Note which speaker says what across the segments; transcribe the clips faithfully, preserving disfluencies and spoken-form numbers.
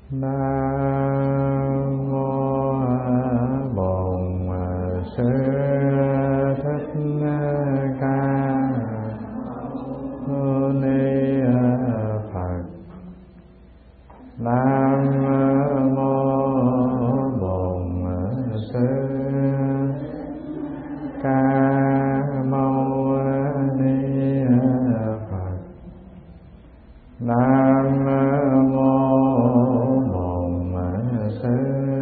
Speaker 1: Nam mô Bổn Sư Thích Ca Mâu Ni Phật. Nam mô Bổn Sư Ca Mâu Ni Phật. Nam mô Bổn Sư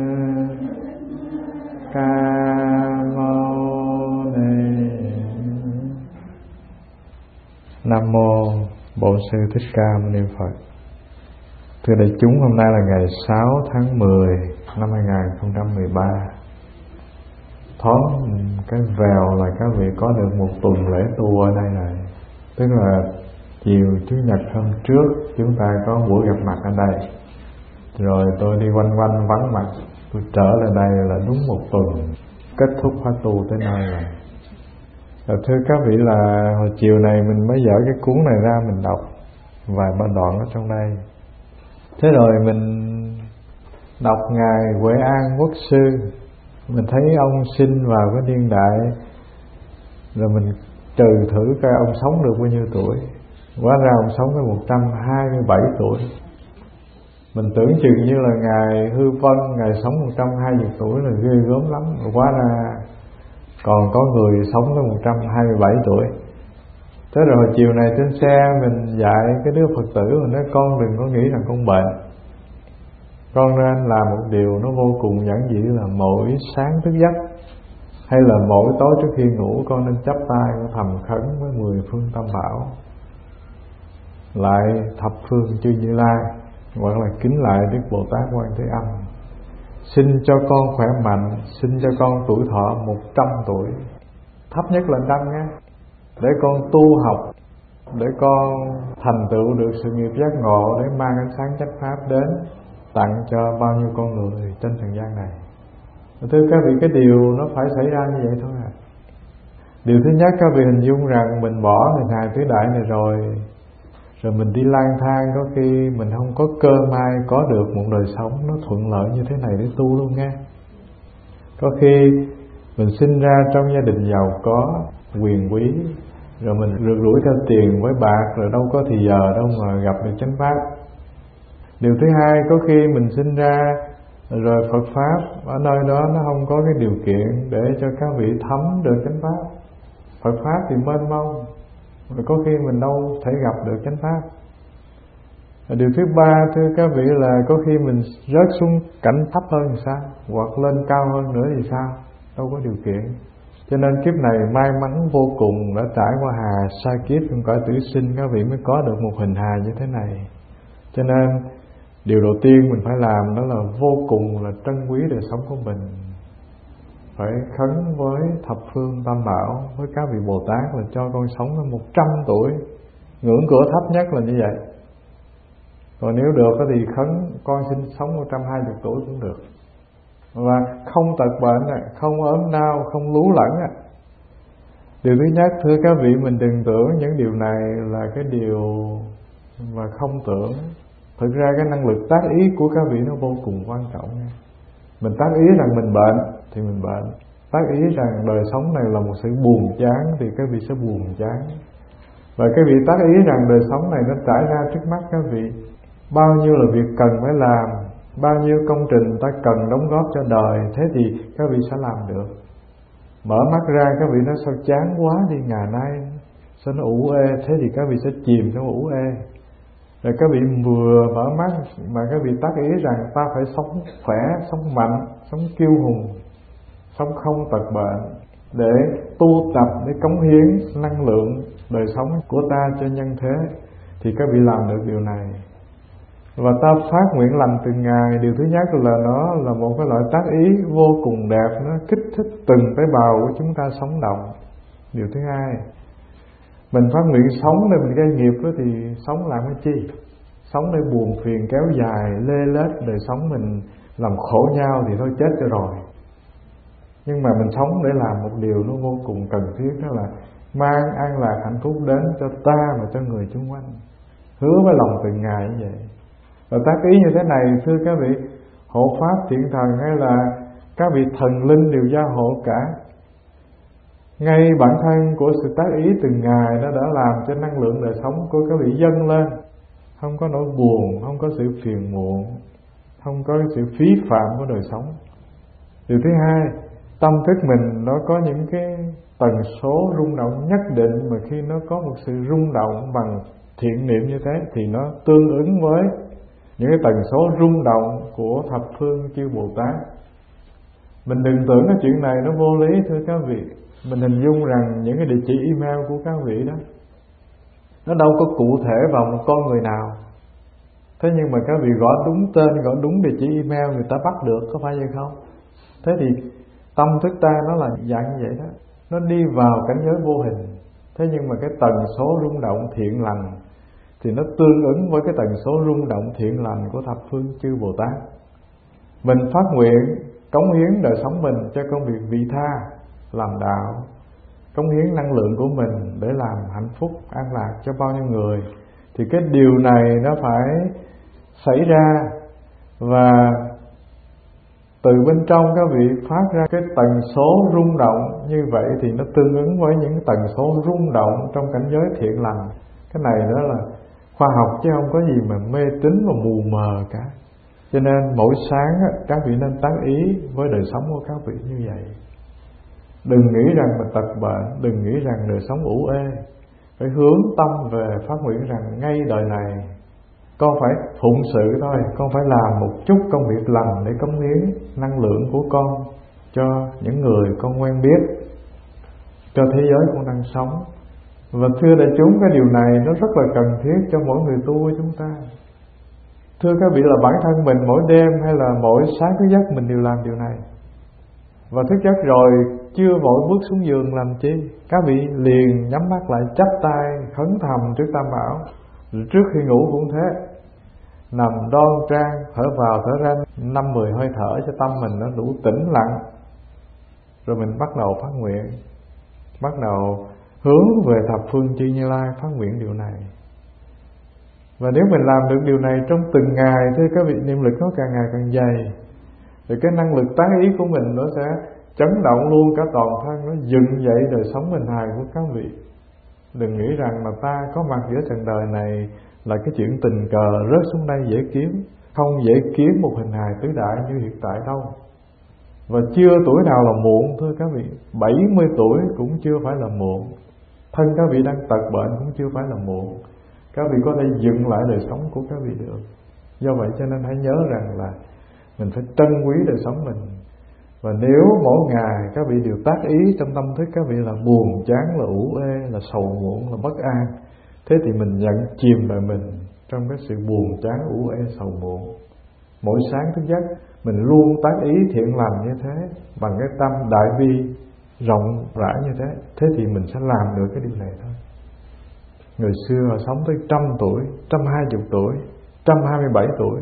Speaker 1: Ca Mâu Ni. Nam mô Bổn Sư Thích Ca Mâu Ni Phật. Thưa đại chúng, hôm nay là ngày sáu tháng mười năm hai nghìn không trăm mười ba. Thoáng cái vèo là các vị có được một tuần lễ tu ở đây này. Tức là chiều Chủ nhật hôm trước chúng ta có buổi gặp mặt ở đây, rồi tôi đi quanh quanh vắng mặt, tôi trở lại đây là đúng một tuần kết thúc khóa tu tới nơi rồi. Rồi thưa các vị, là hồi chiều này mình mới dở cái cuốn này ra mình đọc vài ba đoạn ở trong đây. Thế rồi mình đọc ngài Huệ An Quốc sư, mình thấy ông sinh vào cái niên đại, rồi mình trừ thử coi ông sống được bao nhiêu tuổi. Hóa ra ông sống tới một trăm hai mươi bảy tuổi. Mình tưởng chừng như là ngài Hư Vân, ngài sống một trăm hai mươi tuổi là ghê gớm lắm. Hóa ra còn có người sống tới một trăm hai mươi bảy tuổi. Thế rồi chiều này trên xe mình dạy cái đứa Phật tử, mình nói con đừng có nghĩ rằng con bệnh. Con nên làm một điều nó vô cùng giản dị, là mỗi sáng thức giấc hay là mỗi tối trước khi ngủ, con nên chắp tay thầm khấn với mười phương tam bảo, lại thập phương chư Như Lai, hoặc là kính lại Đức Bồ Tát Quan Thế Âm, xin cho con khỏe mạnh, xin cho con tuổi thọ một trăm tuổi, thấp nhất là năm nha, để con tu học, để con thành tựu được sự nghiệp giác ngộ, để mang ánh sáng chánh pháp đến tặng cho bao nhiêu con người trên trần gian này. Thưa các vị, cái điều nó phải xảy ra như vậy thôi à. Điều thứ nhất, các vị hình dung rằng mình bỏ hình hài tứ đại này rồi, rồi mình đi lang thang, có khi mình không có cơ may có được một đời sống nó thuận lợi như thế này để tu luôn nha. Có khi mình sinh ra trong gia đình giàu có, quyền quý, rồi mình rượt đuổi theo tiền với bạc, rồi đâu có thì giờ đâu mà gặp được chánh pháp. Điều thứ hai, có khi mình sinh ra rồi Phật pháp ở nơi đó nó không có cái điều kiện để cho các vị thấm được chánh pháp. Phật pháp thì mênh mông, rồi có khi mình đâu thể gặp được chánh pháp. Điều thứ ba, thưa các vị, là có khi mình rớt xuống cảnh thấp hơn thì sao, hoặc lên cao hơn nữa thì sao, đâu có điều kiện. Cho nên kiếp này may mắn vô cùng, đã trải qua hà sa kiếp trong cõi tử sinh, các vị mới có được một hình hài như thế này. Cho nên điều đầu tiên mình phải làm đó là vô cùng là trân quý đời sống của mình, phải khấn với thập phương tam bảo, với các vị Bồ Tát là cho con sống đến một trăm tuổi. Ngưỡng cửa thấp nhất là như vậy. Còn nếu được thì khấn con xin sống một trăm hai mươi tuổi cũng được. Và không tật bệnh, không ốm đau, không lú lẫn. Điều thứ nhất, thưa các vị, mình đừng tưởng những điều này là cái điều mà không tưởng. Thực ra cái năng lực tác ý của các vị nó vô cùng quan trọng. Mình tác ý rằng mình bệnh thì mình bệnh, tác ý rằng đời sống này là một sự buồn chán thì các vị sẽ buồn chán. Và các vị tác ý rằng đời sống này nó trải ra trước mắt các vị, bao nhiêu là việc cần phải làm, bao nhiêu công trình ta cần đóng góp cho đời, thế thì các vị sẽ làm được. Mở mắt ra các vị nói sao chán quá đi ngày nay, sao nó ủ ê, thế thì các vị sẽ chìm trong ủ ê. Rồi các vị vừa mở mắt mà các vị tác ý rằng ta phải sống khỏe, sống mạnh, sống kiêu hùng, sống không tật bệnh, để tu tập, để cống hiến năng lượng đời sống của ta cho nhân thế, thì các vị làm được điều này. Và ta phát nguyện lành từng ngày. Điều thứ nhất là nó là một cái loại tác ý vô cùng đẹp, nó kích thích từng tế bào của chúng ta sống động. Điều thứ hai, mình phát nguyện sống để mình gây nghiệp đó, thì sống làm cái chi? Sống để buồn phiền kéo dài, lê lết đời sống mình, làm khổ nhau thì thôi chết cho rồi. Nhưng mà mình sống để làm một điều nó vô cùng cần thiết, đó là mang an lạc hạnh phúc đến cho ta và cho người xung quanh. Hứa với lòng từng ngày như vậy. Và tác ý như thế này, thưa các vị, hộ pháp thiện thần hay là các vị thần linh đều gia hộ cả. Ngay bản thân của sự tác ý từng ngày nó đã làm cho năng lượng đời sống của các vị dâng lên, không có nỗi buồn, không có sự phiền muộn, không có sự phí phạm của đời sống. Điều thứ hai, tâm thức mình nó có những cái tần số rung động nhất định, mà khi nó có một sự rung động bằng thiện niệm như thế thì nó tương ứng với những cái tần số rung động của thập phương chư Bồ Tát. Mình đừng tưởng cái chuyện này nó vô lý, thưa các vị. Mình hình dung rằng những cái địa chỉ email của các vị đó, nó đâu có cụ thể vào một con người nào. Thế nhưng mà các vị gõ đúng tên, gõ đúng địa chỉ email, người ta bắt được, có phải vậy không? Thế thì tâm thức ta nó là dạng như vậy đó, nó đi vào cảnh giới vô hình. Thế nhưng mà cái tần số rung động thiện lành thì nó tương ứng với cái tần số rung động thiện lành của thập phương chư Bồ Tát. Mình phát nguyện cống hiến đời sống mình cho công việc vị tha, làm đạo, cống hiến năng lượng của mình để làm hạnh phúc an lạc cho bao nhiêu người, thì cái điều này nó phải xảy ra. Và từ bên trong các vị phát ra cái tần số rung động như vậy thì nó tương ứng với những tần số rung động trong cảnh giới thiện lành. Cái này đó là khoa học chứ không có gì mà mê tín và mù mờ cả. Cho nên mỗi sáng các vị nên tác ý với đời sống của các vị như vậy. Đừng nghĩ rằng mình tật bệnh, đừng nghĩ rằng đời sống ủ ê. Phải hướng tâm về phát nguyện rằng ngay đời này con phải phụng sự thôi, con phải làm một chút công việc lành để cống hiến năng lượng của con cho những người con quen biết, cho thế giới con đang sống. Và thưa đại chúng, cái điều này nó rất là cần thiết cho mỗi người tu của chúng ta. Thưa các vị, là bản thân mình mỗi đêm hay là mỗi sáng thức giấc mình đều làm điều này. Và thức giấc rồi chưa vội bước xuống giường làm chi, các vị liền nhắm mắt lại, chắp tay khấn thầm trước Tam Bảo. Trước khi ngủ cũng thế, nằm đoan trang, thở vào thở ra năm mười hơi thở cho tâm mình nó đủ tĩnh lặng. Rồi mình bắt đầu phát nguyện, bắt đầu hướng về thập phương chư Như Lai phát nguyện điều này. Và nếu mình làm được điều này trong từng ngày, thưa các vị, niệm lực nó càng ngày càng dày, thì cái năng lực tác ý của mình nó sẽ chấn động luôn cả toàn thân, nó dựng dậy đời sống bình hài của các vị. Đừng nghĩ rằng mà ta có mặt giữa trần đời này là cái chuyện tình cờ rớt xuống đây dễ kiếm. Không dễ kiếm một hình hài tứ đại như hiện tại đâu. Và chưa tuổi nào là muộn, thưa các vị. bảy mươi tuổi cũng chưa phải là muộn. Thân các vị đang tật bệnh cũng chưa phải là muộn. Các vị có thể dựng lại đời sống của các vị được. Do vậy cho nên hãy nhớ rằng là mình phải trân quý đời sống mình. Và nếu mỗi ngày các vị đều tác ý trong tâm thức các vị là buồn chán, là ủ ê, là sầu muộn, là bất an, thế thì mình nhận chìm lại mình trong cái sự buồn chán, ủ ê, sầu muộn. Mỗi sáng thức giấc mình luôn tác ý thiện lành như thế, bằng cái tâm đại bi rộng rãi như thế, thế thì mình sẽ làm được cái điều này thôi. Người xưa họ sống tới trăm tuổi, trăm hai chục tuổi, trăm hai mươi bảy tuổi,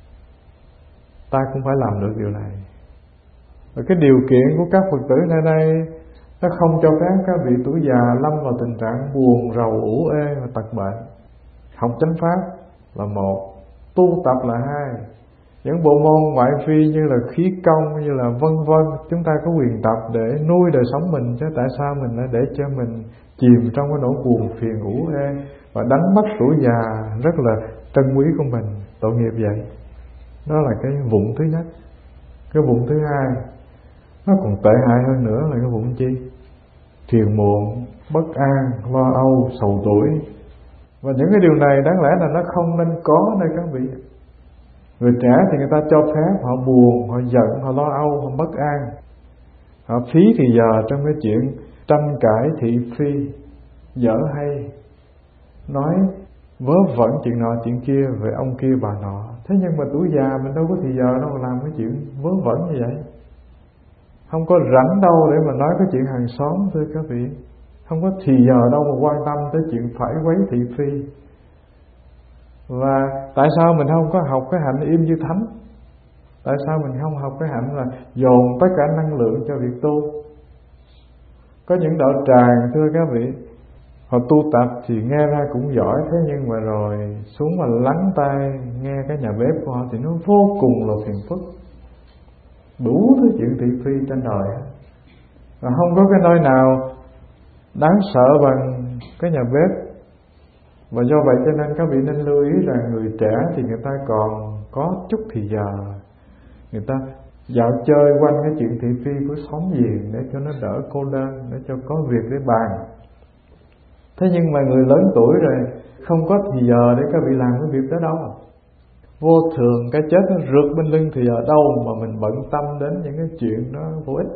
Speaker 1: ta cũng phải làm được điều này. Và cái điều kiện của các Phật tử nơi đây nó không cho phép các vị tuổi già lâm vào tình trạng buồn rầu, ủ ê và tật bệnh. Học chánh pháp là một, tu tập là hai. Những bộ môn ngoại phi như là khí công, như là vân vân, chúng ta có quyền tập để nuôi đời sống mình, chứ tại sao mình lại để cho mình chìm trong cái nỗi buồn phiền ủ ê và đánh mất tuổi già rất là trân quý của mình, tội nghiệp vậy. Đó là cái vụng thứ nhất. Cái vụng thứ hai nó còn tệ hại hơn nữa là cái vụng chi? Phiền muộn, bất an, lo âu, sầu tuổi. Và những cái điều này đáng lẽ là nó không nên có nơi các vị. Người trẻ thì người ta cho phép họ buồn, họ giận, họ lo âu, họ bất an, họ phí thì giờ trong cái chuyện tranh cãi thị phi, dở hay, nói vớ vẩn chuyện nọ chuyện kia về ông kia bà nọ. Thế nhưng mà tuổi già mình đâu có thì giờ đâu mà làm cái chuyện vớ vẩn như vậy. Không có rảnh đâu để mà nói cái chuyện hàng xóm, thưa các vị. Không có thì giờ đâu mà quan tâm tới chuyện phải quấy thị phi. Và tại sao mình không có học cái hạnh im như thánh? Tại sao mình không học cái hạnh là dồn tất cả năng lượng cho việc tu? Có những đạo tràng, thưa các vị, Họ tu tập thì nghe ra cũng giỏi, thế nhưng mà rồi xuống mà lắng tai nghe cái nhà bếp của họ thì nó vô cùng là phiền phức. Đủ thứ chuyện thị phi trên đời á, và không có cái nơi nào đáng sợ bằng cái nhà bếp. Và do vậy cho nên các vị nên lưu ý rằng người trẻ thì người ta còn có chút thì giờ, người ta dạo chơi quanh cái chuyện thị phi của xóm giềng để cho nó đỡ cô đơn, để cho có việc để bàn. Thế nhưng mà người lớn tuổi rồi không có thì giờ để các vị làm cái việc đó đâu. Vô thường cái chết nó rượt bên lưng thì ở đâu mà mình bận tâm đến những cái chuyện đó vô ích.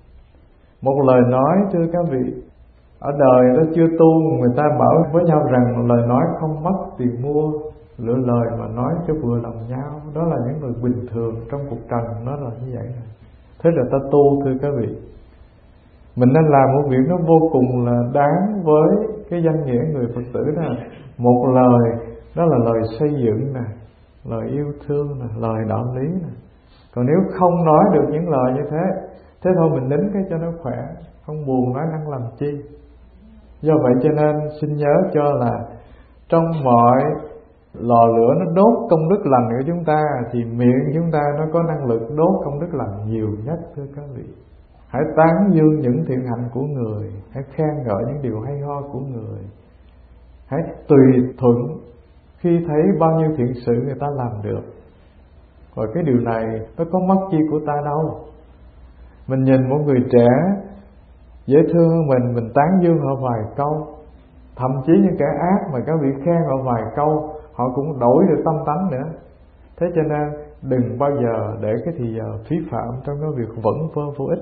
Speaker 1: Một lời nói thưa các vị, ở đời nó chưa tu, người ta bảo với nhau rằng lời nói không mất tiền mua, lựa lời mà nói cho vừa lòng nhau. Đó là những người bình thường trong cuộc trần, nó là như vậy. Thế là ta tu thưa các vị, mình nên làm một việc nó vô cùng là đáng với cái danh nghĩa người Phật tử đó. Một lời đó là lời xây dựng nè, lời yêu thương nè, lời đạo lý nè. Còn nếu không nói được những lời như thế, thế thôi mình nín cái cho nó khỏe, không buồn nói năng làm chi. Do vậy cho nên xin nhớ cho là trong mọi lò lửa nó đốt công đức lành của chúng ta, thì miệng chúng ta nó có năng lực đốt công đức lành nhiều nhất thưa các vị. Hãy tán dương những thiện hạnh của người, hãy khen ngợi những điều hay ho của người, hãy tùy thuận khi thấy bao nhiêu thiện sự người ta làm được. Rồi cái điều này nó có mất chi của ta đâu. Mình nhìn một người trẻ dễ thương hơn mình, mình tán dương họ vài câu. Thậm chí những kẻ ác mà các vị khen họ vài câu, họ cũng đổi được tâm tánh nữa. Thế cho nên đừng bao giờ để cái thì giờ phí phạm trong cái việc vẩn vơ vô ích.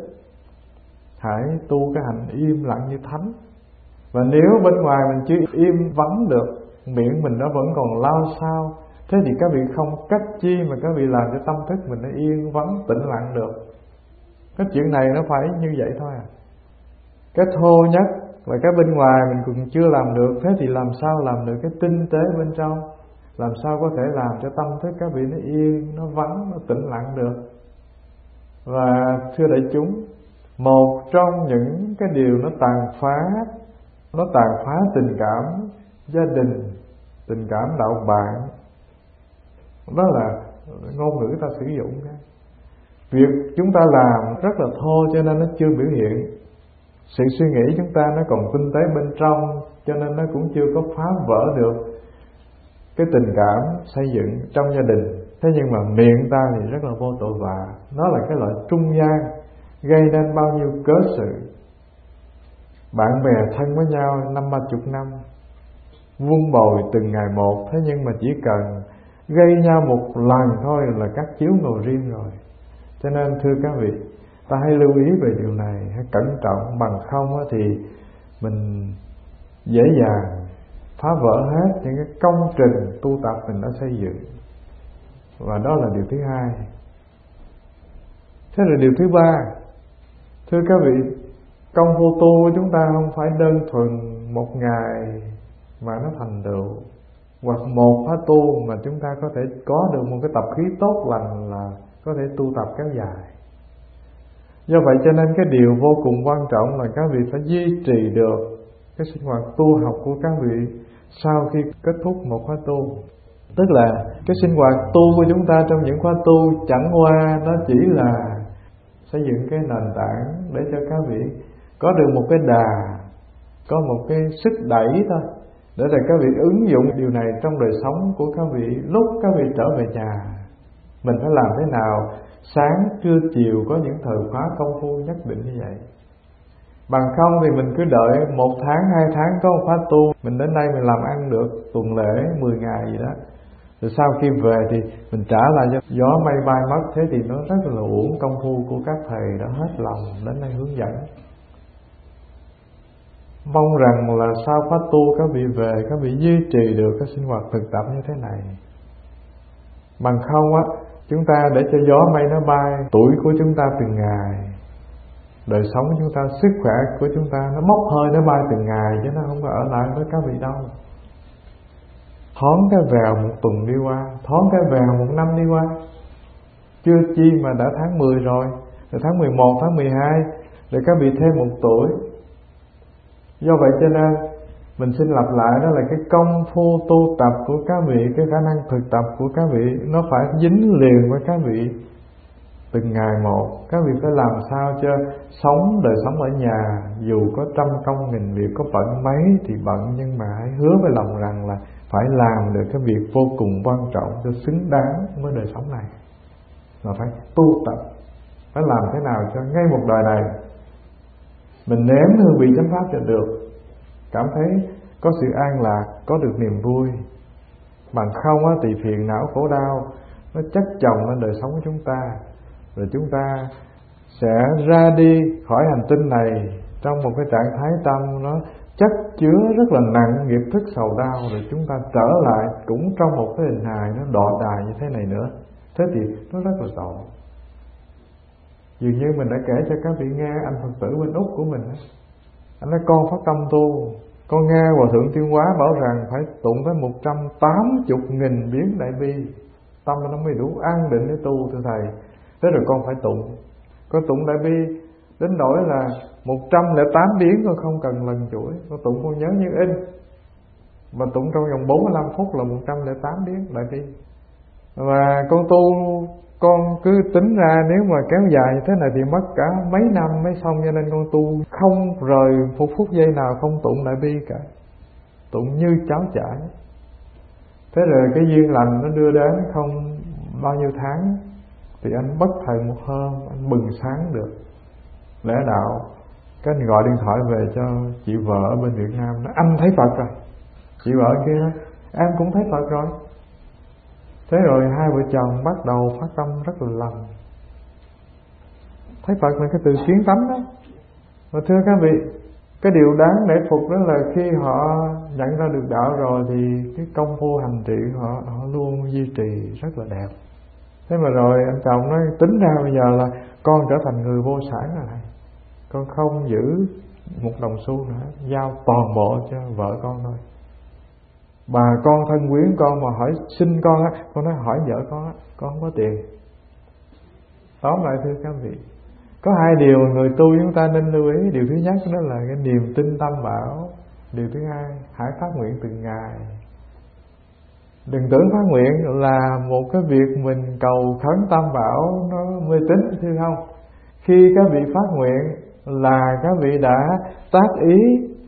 Speaker 1: Hãy tu cái hạnh im lặng như thánh. Và nếu bên ngoài mình chưa im vắng được, miệng mình nó vẫn còn lao xao, thế thì các vị không cách chi mà các vị làm cho tâm thức mình nó yên vắng tĩnh lặng được. Cái chuyện này nó phải như vậy thôi à. Cái thô nhất là cái bên ngoài mình cũng chưa làm được, thế thì làm sao làm được cái tinh tế bên trong? Làm sao có thể làm cho tâm thức các vị nó yên, nó vắng, nó tĩnh lặng được? Và thưa đại chúng, một trong những cái điều nó tàn phá, nó tàn phá tình cảm gia đình, tình cảm đạo bạn, đó là ngôn ngữ ta sử dụng. Việc chúng ta làm rất là thô cho nên nó chưa biểu hiện. Sự suy nghĩ chúng ta nó còn tinh tế bên trong, cho nên nó cũng chưa có phá vỡ được cái tình cảm xây dựng trong gia đình. Thế nhưng mà miệng ta thì rất là vô tội vạ. Nó là cái loại trung gian, gây nên bao nhiêu cớ sự. Bạn bè thân với nhau năm ba chục năm, vun bồi từng ngày một, thế nhưng mà chỉ cần gây nhau một lần thôi là cắt chiếu ngồi riêng rồi. Cho nên thưa các vị, ta hãy lưu ý về điều này, hãy cẩn trọng, bằng không thì mình dễ dàng phá vỡ hết những cái công trình tu tập mình đã xây dựng. Và đó là điều thứ hai. Thế rồi điều thứ ba, thưa các vị, công phu tu của chúng ta không phải đơn thuần một ngày mà nó thành tựu, hoặc một khóa tu mà chúng ta có thể có được một cái tập khí tốt lành là có thể tu tập kéo dài. Do vậy cho nên cái điều vô cùng quan trọng là các vị phải duy trì được cái sinh hoạt tu học của các vị sau khi kết thúc một khóa tu. Tức là cái sinh hoạt tu của chúng ta trong những khóa tu chẳng qua nó chỉ là xây dựng cái nền tảng để cho các vị có được một cái đà, có một cái sức đẩy thôi, để rồi các vị ứng dụng điều này trong đời sống của các vị lúc các vị trở về nhà. Mình phải làm thế nào sáng, trưa, chiều có những thời khóa công phu nhất định như vậy. Bằng không thì mình cứ đợi một tháng, hai tháng có một khóa tu, mình đến đây mình làm ăn được tuần lễ, mười ngày gì đó, rồi sau khi về thì mình trả lại cho gió mây bay mất. Thế thì nó rất là uổng công phu của các thầy đã hết lòng đến đây hướng dẫn. Mong rằng là sau khóa tu các vị về, các vị duy trì được cái sinh hoạt thực tập như thế này. Bằng không á, chúng ta để cho gió mây nó bay, tuổi của chúng ta từng ngày, đời sống của chúng ta, sức khỏe của chúng ta nó bốc hơi, nó bay từng ngày, chứ nó không có ở lại với các vị đâu. Thoáng cái vèo một tuần đi qua, thoáng cái vèo một năm đi qua, chưa chi mà đã tháng mười rồi, rồi tháng mười một, tháng mười hai, rồi các vị thêm một tuổi. Do vậy cho nên Mình xin lặp lại, đó là cái công phu tu tập của các vị, cái khả năng thực tập của các vị nó phải dính liền với các vị từng ngày một. Các vị phải làm sao cho sống đời sống ở nhà, dù có trăm công nghìn việc, có bận mấy thì bận, nhưng mà hãy hứa với lòng rằng là phải làm được cái việc vô cùng quan trọng cho xứng đáng với đời sống này. Mà phải tu tập, phải làm thế nào cho ngay một đời này mình nếm hương vị chánh pháp cho được, cảm thấy có sự an lạc, có được niềm vui. Bằng không á, thì phiền não khổ đau nó chất chồng lên đời sống của chúng ta, rồi chúng ta sẽ ra đi khỏi hành tinh này trong một cái trạng thái tâm nó chất chứa rất là nặng nghiệp thức sầu đau, rồi chúng ta trở lại cũng trong một cái hình hài nó đọa đài như thế này nữa. Thế thì nó rất là tội. Dường như mình đã kể cho các vị nghe, anh Phật tử bên Úc của mình đó, anh nói con phát tâm tu, con nghe Hòa Thượng Tuyên Hóa bảo rằng phải tụng tới một trăm tám mươi nghìn biến đại bi, tâm nó mới đủ an định để tu, thưa thầy. Thế rồi con phải tụng, con tụng đại bi đến nỗi là một trăm lẻ tám biến con không cần lần chuỗi, con tụng con nhớ như in, và tụng trong vòng bốn mươi lăm phút là một trăm lẻ tám biến đại bi. Và con tu, con cứ tính ra nếu mà kéo dài như thế này thì mất cả mấy năm mới xong, cho nên con tu không rời một phút giây nào không tụng đại bi cả, tụng như cháo chảy. Thế rồi cái duyên lành nó đưa đến không bao nhiêu tháng thì anh bất thần một hôm anh bừng sáng được lẽ đạo. Cái anh gọi điện thoại về cho chị vợ ở bên Việt Nam, nói anh thấy Phật rồi. Chị vợ kia nói em cũng thấy Phật rồi. Thế rồi hai vợ chồng bắt đầu phát tâm rất là lần. Thấy Phật là cái từ kiến tánh đó. Và thưa các vị, cái điều đáng nể phục đó là khi họ nhận ra được đạo rồi thì cái công phu hành trì họ họ luôn duy trì rất là đẹp. Thế mà rồi anh chồng nói tính ra bây giờ là con trở thành người vô sản rồi này, con không giữ một đồng xu nữa, giao toàn bộ cho vợ con thôi. Bà con thân quyến con mà hỏi xin con á, con nói hỏi vợ con á, con không có tiền. Tóm lại thưa các vị, có hai điều người tu chúng ta nên lưu ý. Điều thứ nhất đó là cái niềm tin tam bảo. Điều thứ hai, hãy phát nguyện từng ngày. Đừng tưởng phát nguyện là một cái việc mình cầu khấn tam bảo nó mê tín, thưa không. Khi các vị phát nguyện là các vị đã tác ý,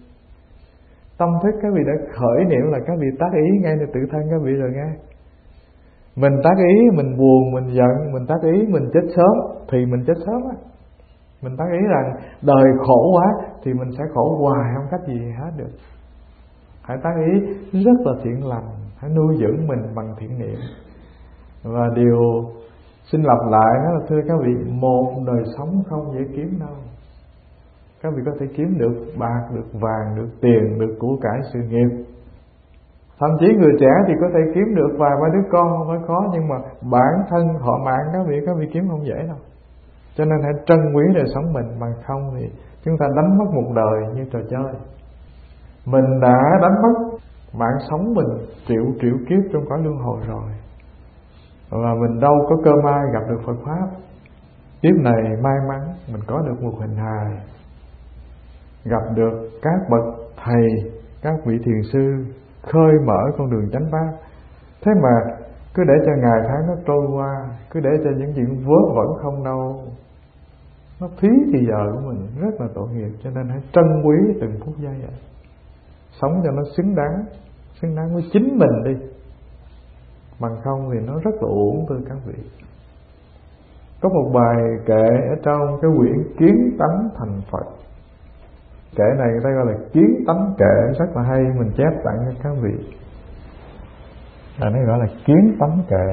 Speaker 1: tâm thức các vị đã khởi niệm là các vị tác ý ngay từ tự thân các vị rồi nghe. Mình tác ý, mình buồn, mình giận, mình tác ý mình chết sớm thì mình chết sớm á. Mình tác ý rằng đời khổ quá thì mình sẽ khổ hoài, không cách gì hết được. Hãy tác ý rất là thiện lành, hãy nuôi dưỡng mình bằng thiện niệm. Và điều xin lặp lại đó là thưa các vị, một đời sống không dễ kiếm đâu. Các vị có thể kiếm được bạc, được vàng, được tiền, được của cải sự nghiệp. Thậm chí người trẻ thì có thể kiếm được vài ba đứa con không phải khó, nhưng mà bản thân họ mạng các vị, các vị kiếm không dễ đâu. Cho nên hãy trân quý đời sống mình, bằng không thì chúng ta đánh mất một đời như trò chơi. Mình đã đánh mất mạng sống mình triệu triệu kiếp trong cõi luân hồi rồi, và mình đâu có cơ may gặp được Phật Pháp. Kiếp này may mắn mình có được một hình hài, gặp được các bậc thầy, các vị thiền sư khơi mở con đường chánh pháp. Thế mà cứ để cho ngày tháng nó trôi qua, cứ để cho những chuyện vớ vẩn không đâu, nó phí thì giờ của mình, rất là tội nghiệp. Cho nên hãy trân quý từng phút giây vậy, sống cho nó xứng đáng, xứng đáng với chính mình đi. Bằng không thì nó rất là uổng thưa các vị. Có một bài kệ ở trong cái quyển Kiến Tánh Thành Phật. Kệ này người ta gọi là Kiến Tánh Kệ, rất là hay, mình chép tặng cho các vị. Là nó gọi là Kiến Tánh Kệ.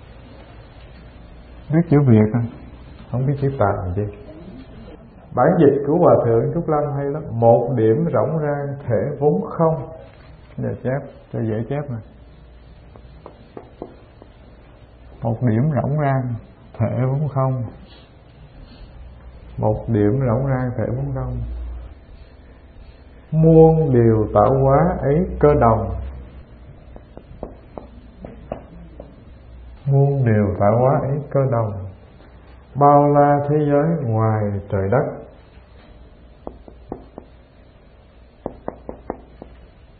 Speaker 1: Biết chữ Việt không? Không biết chữ Tạng gì. Bản dịch của Hòa Thượng Trúc Lâm hay lắm. Một điểm rỗng rang thể vốn không. Giờ chép cho dễ chép nè. Một điểm rỗng rang thể vốn không. Một điểm rỗng rang thể vốn không. Muôn điều tạo hóa ấy cơ đồng. Muôn điều tạo hóa ấy cơ đồng. Bao la thế giới ngoài trời đất.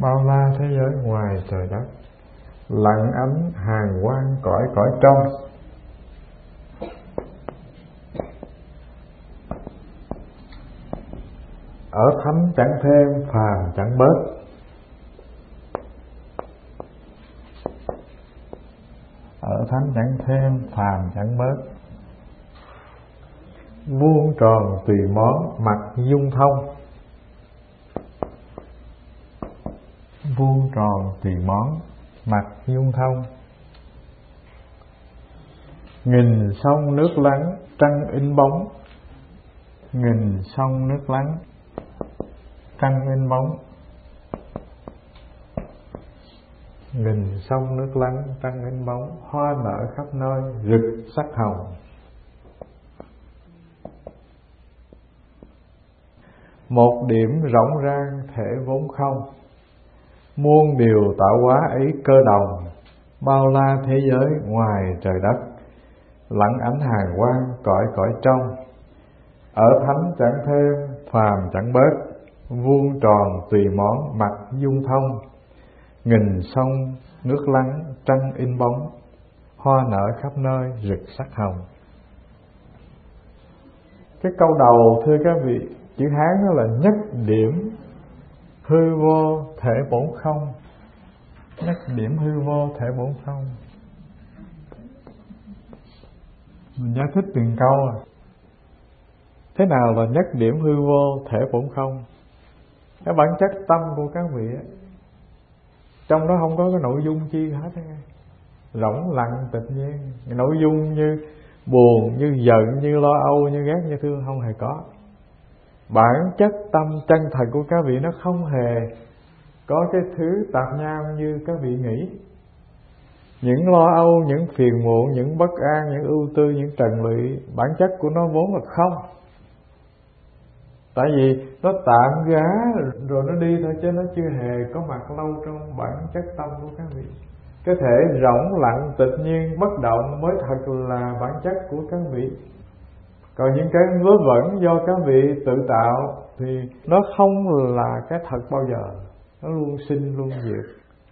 Speaker 1: bao la thế giới ngoài trời đất, lặng ánh hàng quang cõi cõi trong. Ở thánh chẳng thêm, phàm chẳng bớt. Ở thánh chẳng thêm, phàm chẳng bớt. Vuông tròn tùy món, mặt dung thông. Vuông tròn tùy món, mặt dung thông. Nghìn sông nước lắng, trăng in bóng. Nghìn sông nước lắng, trăng in bóng. Nghìn sông nước lắng, trăng in bóng. Hoa nở khắp nơi, rực sắc hồng. Một điểm rỗng rang, thể vốn không. Muôn điều tạo hóa ấy cơ đồng. Bao la thế giới ngoài trời đất, lặng ánh hàng quang cõi cõi trong. Ở thánh chẳng thêm, phàm chẳng bớt. Vuông tròn tùy món, mặt dung thông. Nghìn sông nước lắng, trăng in bóng. Hoa nở khắp nơi, rực sắc hồng. Cái câu đầu thưa các vị, chữ Hán đó là nhất điểm hư vô thể bổn không. Nhất điểm hư vô thể bổn không. Mình giải thích từng câu à. Thế nào là nhất điểm hư vô thể bổn không? Cái bản chất tâm của các vị ấy, trong đó không có cái nội dung chi hết ấy. Rỗng lặng tịch nhiên. Nội dung như buồn, như giận, như lo âu, như ghét, như thương không hề có. Bản chất tâm chân thật của các vị nó không hề có cái thứ tạp nham như các vị nghĩ. Những lo âu, những phiền muộn, những bất an, những ưu tư, những trần lụy, bản chất của nó vốn là không. Tại vì nó tạm gá rồi nó đi thôi, chứ nó chưa hề có mặt lâu trong bản chất tâm của các vị. Cái thể rỗng lặng tịch nhiên bất động mới thật là bản chất của các vị. Còn những cái vớ vẩn do các vị tự tạo thì nó không là cái thật bao giờ. Nó luôn sinh luôn diệt.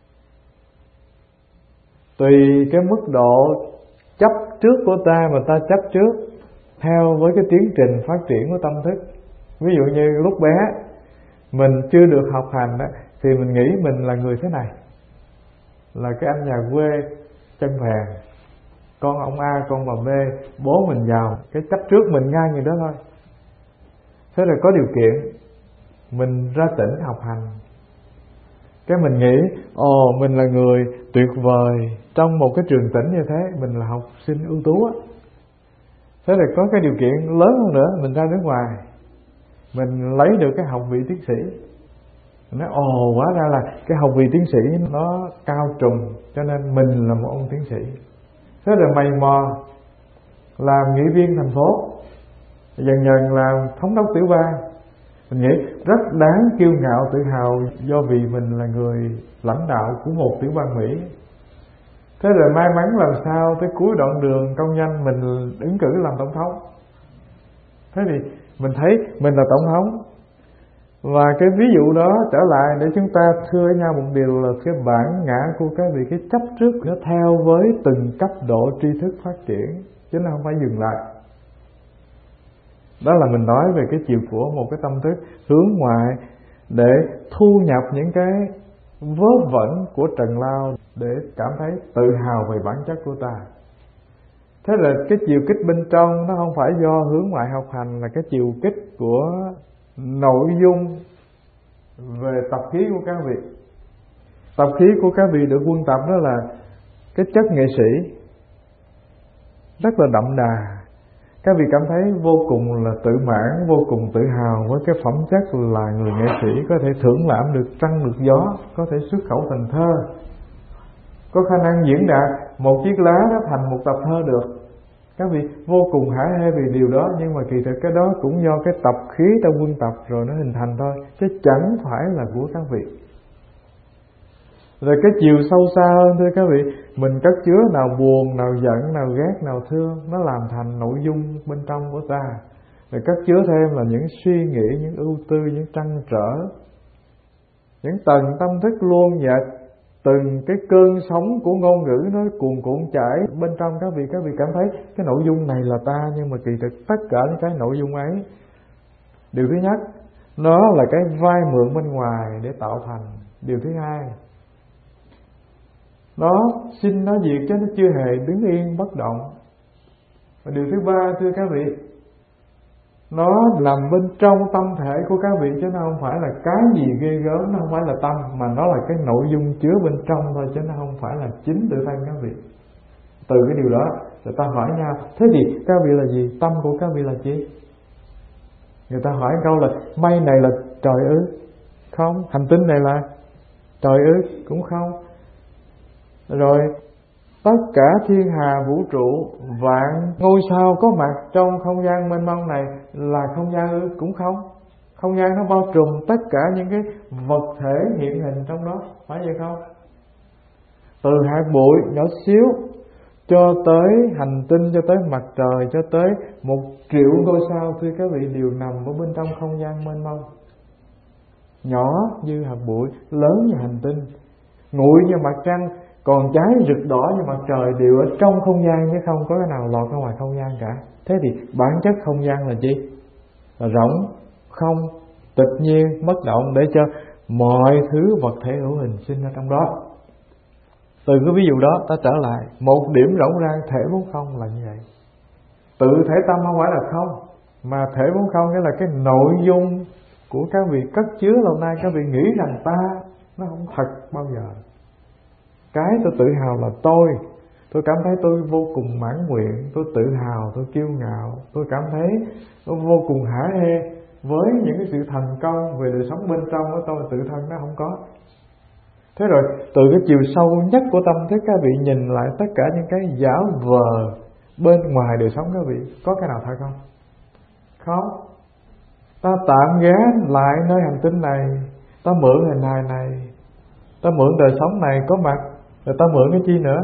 Speaker 1: Tùy cái mức độ chấp trước của ta mà ta chấp trước theo với cái tiến trình phát triển của tâm thức. Ví dụ như lúc bé mình chưa được học hành đó, thì mình nghĩ mình là người thế này, là cái anh nhà quê chân phèn, con ông A, con bà B, bố mình giàu. Cái chấp trước mình ngay như đó thôi. Thế rồi có điều kiện mình ra tỉnh học hành, cái mình nghĩ ồ mình là người tuyệt vời trong một cái trường tỉnh như thế, mình là học sinh ưu tú á. Thế rồi có cái điều kiện lớn hơn nữa, mình ra nước ngoài, mình lấy được cái học vị tiến sĩ. Mình nói ồ hóa ra là cái học vị tiến sĩ nó cao trùng, cho nên mình là một ông tiến sĩ. Thế rồi mày mò làm nghị viên thành phố, dần dần làm thống đốc tiểu bang. Mình nghĩ rất đáng kiêu ngạo tự hào do vì mình là người lãnh đạo của một tiểu bang Mỹ. Thế rồi may mắn làm sao tới cuối đoạn đường công danh mình ứng cử làm tổng thống. Thế thì mình thấy mình là tổng thống. Và cái ví dụ đó trở lại để chúng ta thưa với nhau một điều là cái bản ngã của các vị, cái chấp trước nó theo với từng cấp độ tri thức phát triển, chứ nó không phải dừng lại. Đó là mình nói về cái chiều của một cái tâm thức hướng ngoại để thu nhập những cái vớ vẩn của trần lao, để cảm thấy tự hào về bản chất của ta. Thế là cái chiều kích bên trong nó không phải do hướng ngoại học hành, là cái chiều kích của nội dung về tập khí của các vị. Tập khí của các vị được quân tập đó là cái chất nghệ sĩ rất là đậm đà. Các vị cảm thấy vô cùng là tự mãn, vô cùng tự hào với cái phẩm chất là người nghệ sĩ, có thể thưởng lãm được trăng được gió, có thể xuất khẩu thành thơ, có khả năng diễn đạt một chiếc lá đó thành một tập thơ được. Các vị vô cùng hả hê vì điều đó, nhưng mà kỳ thực cái đó cũng do cái tập khí ta quân tập rồi nó hình thành thôi, chứ chẳng phải là của các vị. Rồi cái chiều sâu xa hơn thưa các vị, mình cất chứa nào buồn, nào giận, nào ghét, nào thương, nó làm thành nội dung bên trong của ta. Rồi cất chứa thêm là những suy nghĩ, những ưu tư, những trăn trở, những tầng tâm thức luôn dệt, từng cái cơn sóng của ngôn ngữ nó cuồn cuộn chảy bên trong các vị. Các vị cảm thấy cái nội dung này là ta, nhưng mà kỳ thực tất cả những cái nội dung ấy, điều thứ nhất, nó là cái vai mượn bên ngoài để tạo thành. Điều thứ hai, nó sinh nó diệt chứ nó chưa hề đứng yên bất động. Và điều thứ ba, thưa các vị, nó nằm bên trong tâm thể của các vị, chứ nó không phải là cái gì ghê gớm, nó không phải là tâm, mà nó là cái nội dung chứa bên trong thôi, chứ nó không phải là chính tự thân các vị. Từ cái điều đó người ta hỏi nhau, thế thì các vị là gì? Tâm của các vị là gì? Người ta hỏi câu là mây này là trời ư? Không. Hành tinh này là trời ư? Cũng không. Rồi tất cả thiên hà vũ trụ, vạn ngôi sao có mặt trong không gian mênh mông này là không gian ư? Cũng không. Không gian nó bao trùm tất cả những cái vật thể hiện hình trong đó, phải vậy không? Từ hạt bụi nhỏ xíu cho tới hành tinh, cho tới mặt trời, cho tới một triệu ngôi sao, thưa các vị, đều nằm ở bên trong không gian mênh mông. Nhỏ như hạt bụi, lớn như hành tinh, nguội như mặt trăng, còn cháy rực đỏ như mặt trời, đều ở trong không gian chứ không có cái nào lọt ra ngoài không gian cả. Thế thì bản chất không gian là gì? Là rỗng, không, tịch nhiên, bất động, để cho mọi thứ vật thể hữu hình sinh ra trong đó. Từ cái ví dụ đó ta trở lại, một điểm rỗng rang thể vốn không là như vậy. Tự thể tâm không phải là không, mà thể vốn không nghĩa là cái nội dung của các vị cất chứa lâu nay. Các vị nghĩ rằng ta, nó không thật bao giờ. Cái tôi tự hào là tôi, tôi cảm thấy tôi vô cùng mãn nguyện, tôi tự hào, tôi kiêu ngạo, tôi cảm thấy tôi vô cùng hả hê với những cái sự thành công về đời sống bên trong của tôi, tự thân nó không có. Thế rồi từ cái chiều sâu nhất của tâm thức, các vị nhìn lại tất cả những cái giả vờ bên ngoài đời sống các vị, có cái nào thật không? Không. Ta tạm ghé lại nơi hành tinh này, ta mượn hình hài này, ta mượn đời sống này có mặt, rồi ta mượn cái chi nữa?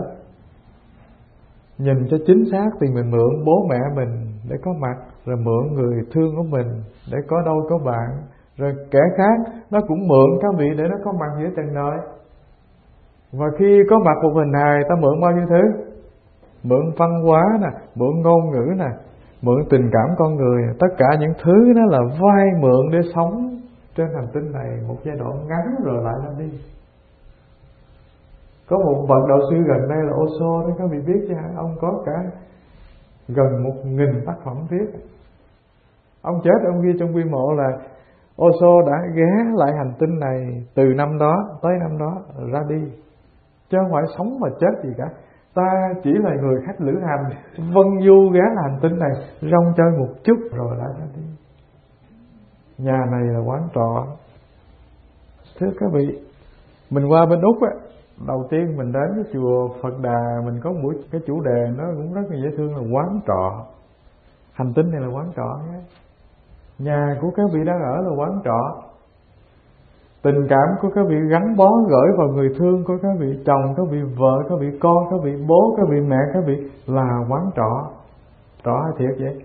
Speaker 1: Nhìn cho chính xác thì mình mượn bố mẹ mình để có mặt, rồi mượn người thương của mình để có đâu có bạn, rồi kẻ khác nó cũng mượn các vị để nó có mặt giữa trần đời. Và khi có mặt một hình hài, ta mượn bao nhiêu thứ? Mượn văn hóa nè, mượn ngôn ngữ nè, mượn tình cảm con người. Tất cả những thứ đó là vay mượn để sống trên hành tinh này một giai đoạn ngắn rồi lại ra đi. Có một bậc đạo sư gần đây là Osho đó, các vị biết chứ? Ông có cả gần một nghìn tác phẩm viết. Ông chết, ông ghi trong quy mộ là Osho đã ghé lại hành tinh này từ năm đó tới năm đó ra đi, chứ không phải sống mà chết gì cả. Ta chỉ là người khách lữ hành vân du ghé lại hành tinh này, rong chơi một chút rồi lại ra đi. Nhà này là quán trọ. Thưa các vị, mình qua bên Úc á, đầu tiên mình đến cái chùa Phật Đà, mình có buổi cái chủ đề nó cũng rất là dễ thương là quán trọ. Hành tinh này là quán trọ nhé. Nhà của các vị đang ở là quán trọ. Tình cảm của các vị gắn bó gửi vào người thương của các vị, chồng, các vị vợ, các vị con, các vị bố, các vị mẹ, các vị là quán trọ. Trọ hay thiệt vậy?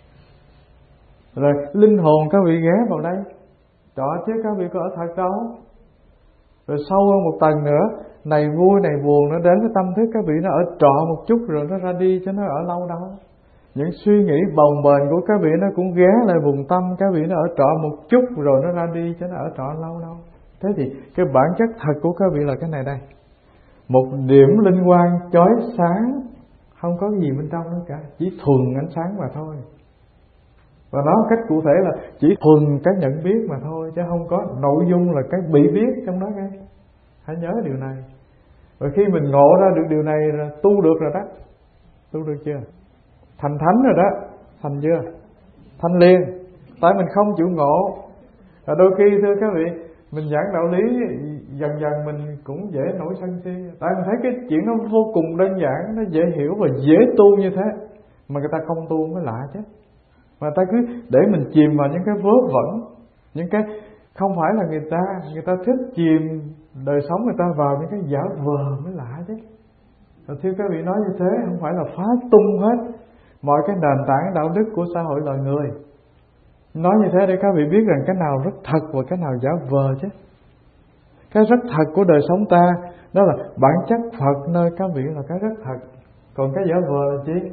Speaker 1: Rồi linh hồn các vị ghé vào đây trọ chứ các vị có ở thật đâu. Rồi sâu hơn một tầng nữa, này vui này buồn nó đến với tâm thức các vị, nó ở trọ một chút rồi nó ra đi chứ nó ở lâu đâu. Những suy nghĩ bồng bềnh của các vị nó cũng ghé lại vùng tâm các vị, nó ở trọ một chút rồi nó ra đi chứ nó ở trọ lâu đâu. Thế thì cái bản chất thật của các vị là cái này đây, một điểm linh quang chói sáng, không có gì bên trong nữa cả, chỉ thuần ánh sáng mà thôi. Và nói cách cụ thể là chỉ thuần cái nhận biết mà thôi, chứ không có nội dung là cái bị biết trong đó nghe. Hãy nhớ điều này. Và khi mình ngộ ra được điều này là tu được rồi đó. Tu được chưa? Thành thánh rồi đó. Thành chưa? Thành liền. Tại mình không chịu ngộ. Và đôi khi thưa các vị, mình giảng đạo lý dần dần mình cũng dễ nổi sân si. Tại mình thấy cái chuyện nó vô cùng đơn giản, nó dễ hiểu và dễ tu như thế, mà người ta không tu mới lạ chứ. Mà ta cứ để mình chìm vào những cái vớ vẩn, những cái không phải là người ta, người ta thích chìm đời sống người ta vào những cái giả vờ mới lạ chứ. Rồi thưa các vị, nói như thế không phải là phá tung hết mọi cái nền tảng đạo đức của xã hội loài người. Nói như thế để các vị biết rằng cái nào rất thật và cái nào giả vờ chứ. Cái rất thật của đời sống ta đó là bản chất Phật nơi các vị là cái rất thật. Còn cái giả vờ là chi?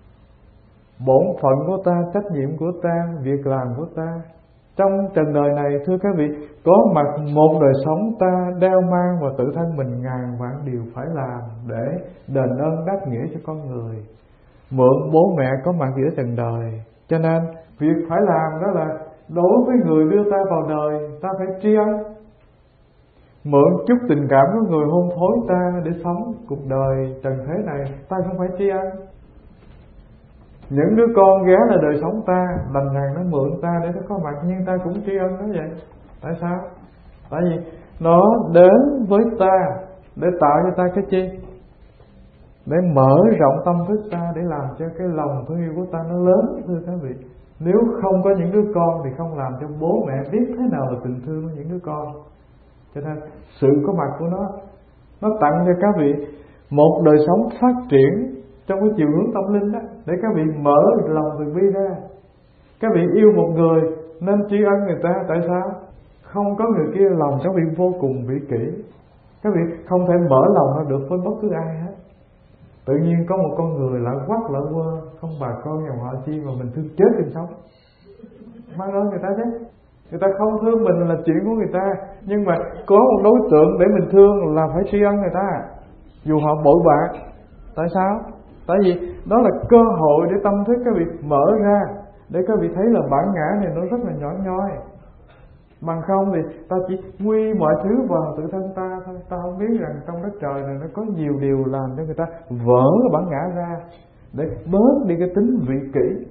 Speaker 1: Bổn phận của ta, trách nhiệm của ta, việc làm của ta. Trong trần đời này thưa các vị, có mặt một đời sống ta đeo mang và tự thân mình ngàn vạn điều phải làm để đền ơn đáp nghĩa cho con người. Mượn bố mẹ có mặt giữa trần đời. Cho nên việc phải làm đó là đối với người đưa ta vào đời, ta phải tri ân. Mượn chút tình cảm của người hôn phối ta để sống cuộc đời trần thế này, ta không phải tri ân. Những đứa con ghé là đời sống ta, đành rằng nó mượn ta để nó có mặt, nhưng ta cũng tri ân nó vậy. Tại sao? Tại vì nó đến với ta để tạo cho ta cái chi? Để mở rộng tâm thức ta, để làm cho cái lòng thương yêu của ta nó lớn, thưa các vị. Nếu không có những đứa con thì không làm cho bố mẹ biết thế nào là tình thương của những đứa con. Cho nên sự có mặt của nó, nó tặng cho các vị một đời sống phát triển trong cái chiều hướng tâm linh đó, để các vị mở lòng từ bi ra. Các vị yêu một người nên tri ân người ta. Tại sao? Không có người kia lòng các vị vô cùng vĩ kỷ. Các vị không thể mở lòng ra được với bất cứ ai hết. Tự nhiên có một con người lạ quắc lạ quơ, không bà con dòng họ chi mà mình thương chết đừng sống. Mang ơn người ta chứ. Người ta không thương mình là chuyện của người ta, nhưng mà có một đối tượng để mình thương là phải tri ân người ta, dù họ bội bạc. Tại sao? Tại vì đó là cơ hội để tâm thức các vị mở ra, để các vị thấy là bản ngã này nó rất là nhỏ nhoi. Bằng không thì ta chỉ quy mọi thứ vào tự thân ta thôi. Ta không biết rằng trong đất trời này nó có nhiều điều làm cho người ta vỡ cái bản ngã ra, để bớt đi cái tính vị kỷ.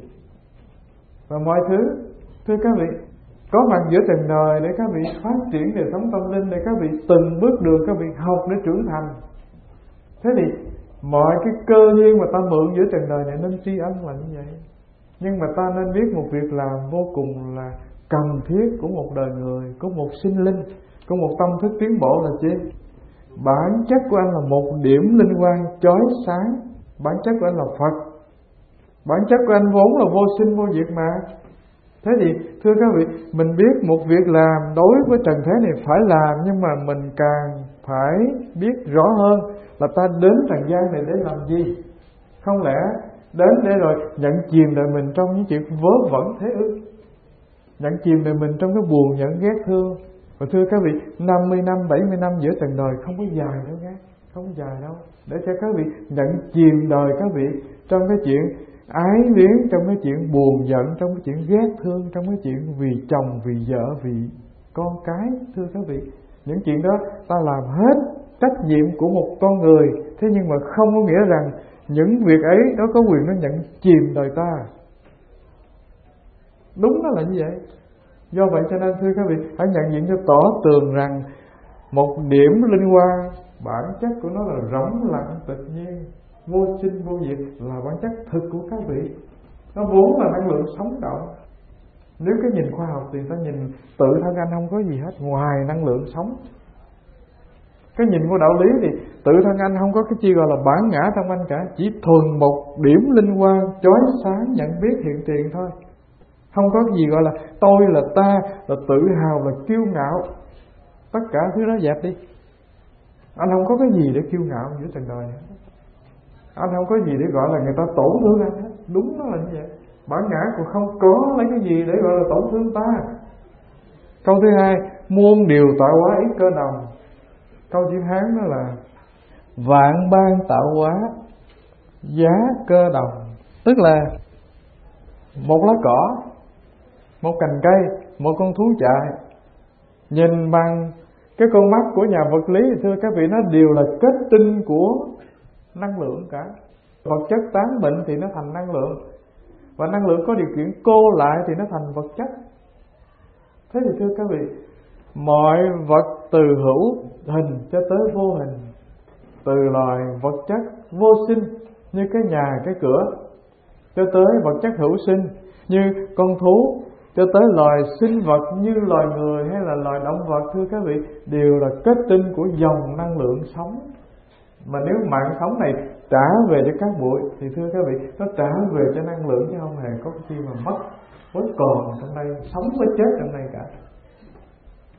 Speaker 1: Và mọi thứ, thưa các vị, có mặt giữa trần đời để các vị phát triển đời sống tâm linh, để các vị từng bước đường các vị học để trưởng thành. Thế thì mọi cái cơ duyên mà ta mượn giữa trần đời này nên tri ân là như vậy. Nhưng mà ta nên biết một việc làm vô cùng là cần thiết của một đời người, của một sinh linh, của một tâm thức tiến bộ là chi? Bản chất của anh là một điểm linh quang chói sáng. Bản chất của anh là Phật. Bản chất của anh vốn là vô sinh vô diệt mà. Thế thì thưa các vị, mình biết một việc làm đối với trần thế này phải làm, nhưng mà mình càng phải biết rõ hơn là ta đến trần gian này để làm gì. Không lẽ đến để rồi nhận chìm đời mình trong những chuyện vớ vẩn thế ư? Nhận chìm đời mình trong cái buồn giận ghét thương. Và thưa các vị, năm mươi năm, bảy mươi năm giữa trần đời không có dài đâu nghe, không dài đâu. Để cho các vị nhận chìm đời các vị trong cái chuyện ái luyến, trong cái chuyện buồn giận, trong cái chuyện ghét thương, trong cái chuyện vì chồng, vì vợ, vì con cái. Thưa các vị, những chuyện đó ta làm hết trách nhiệm của một con người. Thế nhưng mà không có nghĩa rằng những việc ấy đó có quyền nó nhận chìm đời ta. Đúng đó là như vậy. Do vậy cho nên thưa các vị, hãy nhận diện cho tỏ tường rằng một điểm linh quang, bản chất của nó là rỗng lặng tự nhiên, vô sinh vô diệt, là bản chất thực của các vị. Nó vốn là năng lượng sống động. Nếu cái nhìn khoa học thì ta nhìn tự thân anh không có gì hết ngoài năng lượng sống. Cái nhìn của đạo lý thì tự thân anh không có cái chi gọi là bản ngã trong anh cả, chỉ thuần một điểm linh quang chói sáng nhận biết hiện tiền thôi. Không có gì gọi là tôi là ta, là tự hào, là kiêu ngạo. Tất cả thứ đó dẹp đi. Anh không có cái gì để kiêu ngạo giữa trần đời. Anh không có gì để gọi là người ta tổn thương anh hết. Đúng đó là như vậy. Bản ngã cũng không có lấy cái gì để gọi là tổn thương ta. Câu thứ hai, muôn điều tạo hóa ít cơ đồng. Câu chữ Hán đó là vạn ban tạo hóa giá cơ đồng. Tức là một lá cỏ, một cành cây, một con thú chạy, nhìn bằng cái con mắt của nhà vật lý, thưa các vị, nó đều là kết tinh của năng lượng cả. Vật chất tán bệnh thì nó thành năng lượng, và năng lượng có điều kiện cô lại thì nó thành vật chất. Thế thì thưa các vị, mọi vật từ hữu hình cho tới vô hình, từ loài vật chất vô sinh như cái nhà cái cửa, cho tới vật chất hữu sinh như con thú, cho tới loài sinh vật như loài người hay là loài động vật, thưa các vị, đều là kết tinh của dòng năng lượng sống. Mà nếu mạng sống này trả về cho các bụi thì thưa các vị, nó trả về cho năng lượng, chứ không hề có cái gì mà mất với còn trong đây, sống với chết trong đây cả.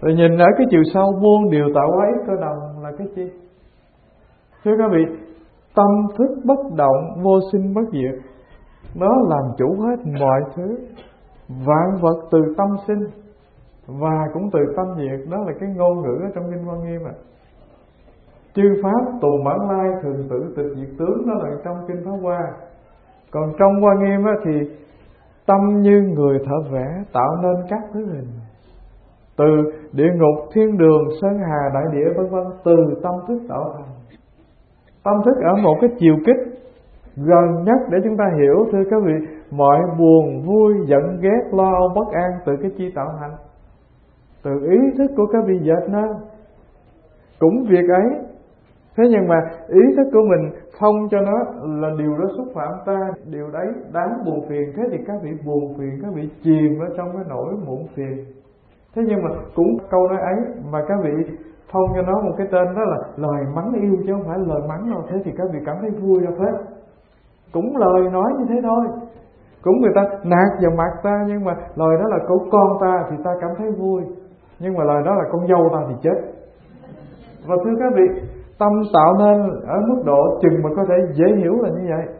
Speaker 1: Rồi nhìn ở cái chiều sâu muôn điều tạo hóa ít cơ đồng là cái chi? Thưa các vị, tâm thức bất động, vô sinh bất diệt, nó làm chủ hết mọi thứ. Vạn vật từ tâm sinh và cũng từ tâm diệt. Đó là cái ngôn ngữ ở trong Kinh Hoa Nghiêm à. Chư pháp tù bản lai, thường tử tịch diệt tướng, đó là trong Kinh Pháp Hoa. Còn trong Hoa Nghiêm á, thì tâm như người thợ vẽ tạo nên các thứ hình, từ địa ngục, thiên đường, sơn hà, đại địa vân vân, từ tâm thức tạo thành. Tâm thức ở một cái chiều kích gần nhất để chúng ta hiểu, thưa các vị, mọi buồn, vui, giận, ghét, lo âu, bất an từ cái chi tạo thành? Từ ý thức của các vị dệt nên. Cũng việc ấy, thế nhưng mà ý thức của mình không cho nó là điều đó xúc phạm ta, điều đấy đáng buồn phiền. Thế thì các vị buồn phiền, các vị chìm ở trong cái nỗi muộn phiền. Thế nhưng mà cũng câu nói ấy mà các vị thông cho nó một cái tên, đó là lời mắng yêu chứ không phải lời mắng đâu. Thế thì các vị cảm thấy vui ra phết. Cũng lời nói như thế thôi. Cũng người ta nạt vào mặt ta, nhưng mà lời đó là của con ta thì ta cảm thấy vui, nhưng mà lời đó là con dâu ta thì chết. Và thưa các vị, tâm tạo nên ở mức độ chừng mà có thể dễ hiểu là như vậy.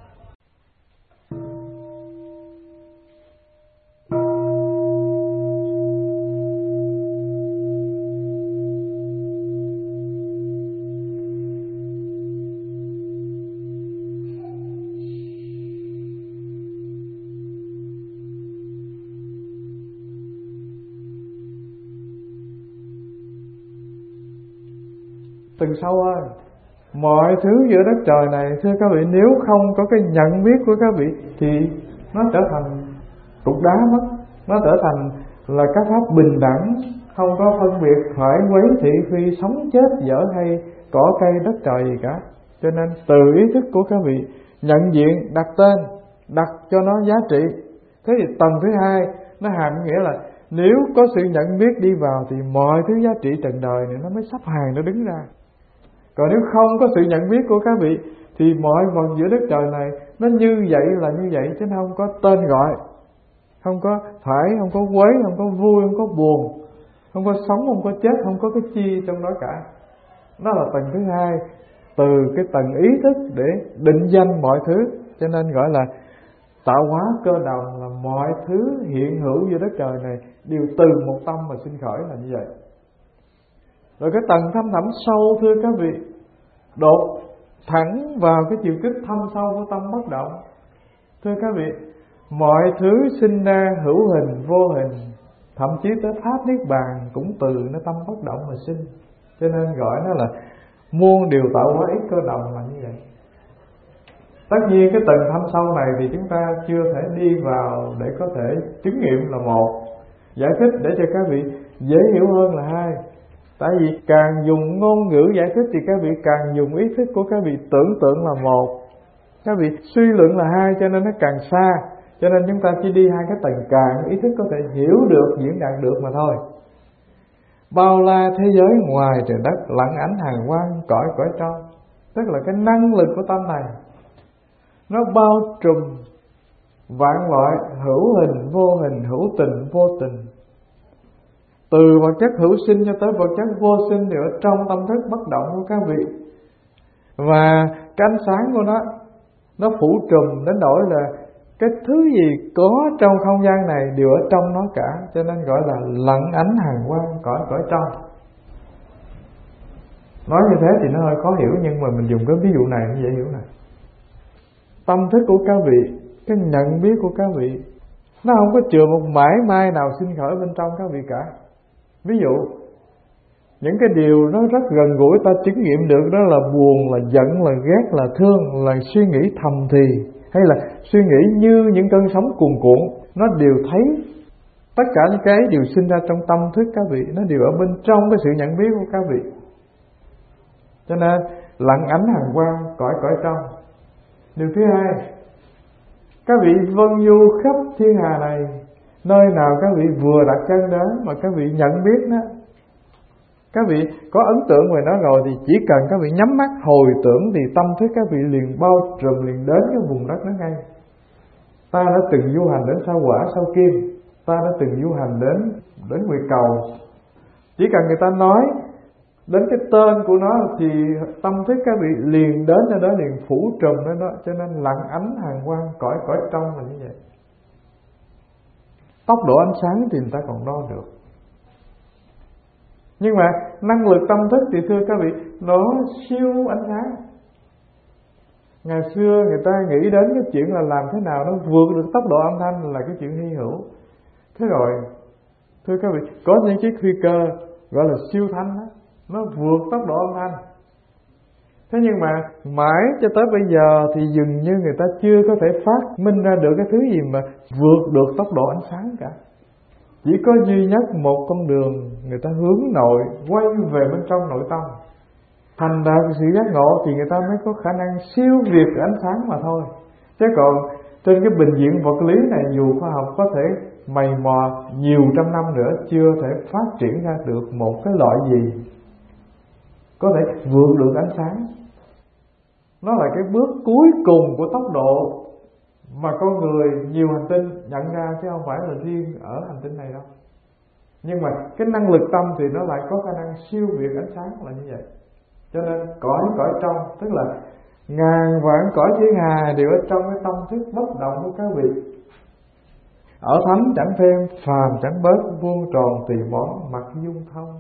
Speaker 1: Từng sâu ơi, mọi thứ giữa đất trời này, thưa các vị, nếu không có cái nhận biết của các vị thì nó trở thành cục đá mất. Nó trở thành là các pháp bình đẳng, không có phân biệt phải quấy thị phi, sống chết dở hay cỏ cây đất trời gì cả. Cho nên từ ý thức của các vị nhận diện, đặt tên, đặt cho nó giá trị. Thế thì tầng thứ hai nó hàm nghĩa là nếu có sự nhận biết đi vào thì mọi thứ giá trị trần đời này nó mới sắp hàng nó đứng ra. Còn nếu không có sự nhận biết của các vị thì mọi vật giữa đất trời này nó như vậy là như vậy, chứ không có tên gọi, không có phải, không có quấy, không có vui, không có buồn, không có sống, không có chết, không có cái chi trong đó cả. Đó là tầng thứ hai, từ cái tầng ý thức để định danh mọi thứ. Cho nên gọi là tạo hóa cơ đồng, là mọi thứ hiện hữu giữa đất trời này đều từ một tâm mà sinh khởi là như vậy. Rồi cái tầng thâm thẳm sâu, thưa các vị, đột thẳng vào cái chiều kích thâm sâu của tâm bất động. Thưa các vị, mọi thứ sinh ra hữu hình, vô hình, thậm chí tới pháp niết bàn cũng từ nó tâm bất động mà sinh. Cho nên gọi nó là muôn điều tạo hóa ít cơ đồng là như vậy. Tất nhiên cái tầng thâm sâu này thì chúng ta chưa thể đi vào để có thể chứng nghiệm là một. Giải thích để cho các vị dễ hiểu hơn là hai. Tại vì càng dùng ngôn ngữ giải thích thì các vị càng dùng ý thức của các vị tưởng tượng là một, các vị suy luận là hai, cho nên nó càng xa. Cho nên chúng ta chỉ đi hai cái tầng càng ý thức có thể hiểu được, diễn đạt được mà thôi. Bao la thế giới ngoài trời đất, lặng ánh hàng quang cõi cõi trong. Tức là cái năng lực của tâm này nó bao trùm vạn loại hữu hình, vô hình, hữu tình, vô tình. Từ vật chất hữu sinh cho tới vật chất vô sinh đều ở trong tâm thức bất động của các vị. Và cái ánh sáng của nó nó phủ trùm đến nỗi là cái thứ gì có trong không gian này đều ở trong nó cả. Cho nên gọi là lặng ánh hàng quang cõi cõi trong. Nói như thế thì nó hơi khó hiểu, nhưng mà mình dùng cái ví dụ này nó dễ hiểu này. Tâm thức của các vị, cái nhận biết của các vị, nó không có chừa một mãi may nào sinh khởi bên trong các vị cả. Ví dụ những cái điều nó rất gần gũi ta chứng nghiệm được, đó là buồn, là giận, là ghét, là thương, là suy nghĩ thầm thì, hay là suy nghĩ như những cơn sóng cuồn cuộn, nó đều thấy. Tất cả những cái đều sinh ra trong tâm thức các vị, nó đều ở bên trong cái sự nhận biết của các vị. Cho nên lặng ánh hàng quang cõi cõi trong. Điều thứ hai, các vị vân du khắp thiên hà này, nơi nào các vị vừa đặt chân đến mà các vị nhận biết nó, các vị có ấn tượng về nó rồi, thì chỉ cần các vị nhắm mắt hồi tưởng thì tâm thức các vị liền bao trùm, liền đến cái vùng đất đó ngay. Ta đã từng du hành đến sao Hỏa, sao Kim, ta đã từng du hành đến đến Nguyệt Cầu, Chỉ cần người ta nói đến cái tên của nó thì tâm thức các vị liền đến ở đó, liền phủ trùm ở đó. Cho nên lặng ánh hàng quang, cõi cõi trong là như vậy. Tốc độ ánh sáng thì người ta còn đo được, nhưng mà năng lực tâm thức thì thưa các vị, nó siêu ánh sáng. Ngày xưa người ta nghĩ đến cái chuyện là làm thế nào nó vượt được tốc độ âm thanh là cái chuyện hy hữu. Thế rồi thưa các vị, có những chiếc phi cơ gọi là siêu thanh đó, nó vượt tốc độ âm thanh. Thế nhưng mà mãi cho tới bây giờ thì dường như người ta chưa có thể phát minh ra được cái thứ gì mà vượt được tốc độ ánh sáng cả. Chỉ có duy nhất một con đường người ta hướng nội, quay về bên trong nội tâm, thành đạt sự giác ngộ, thì người ta mới có khả năng siêu việt ánh sáng mà thôi. Chứ còn trên cái bình diện vật lý này, dù khoa học có thể mày mò nhiều trăm năm nữa, chưa thể phát triển ra được một cái loại gì có thể vượt được ánh sáng. Nó là cái bước cuối cùng của tốc độ mà con người nhiều hành tinh nhận ra, chứ không phải là riêng ở hành tinh này đâu. Nhưng mà cái năng lực tâm thì nó lại có khả năng siêu việt ánh sáng là như vậy. Cho nên cõi cõi trong, tức là ngàn vạn cõi thiên hà đều ở trong cái tâm thức bất động của các vị. Ở thánh chẳng thêm, phàm chẳng bớt, vuông tròn tùy món, mặc dung thông.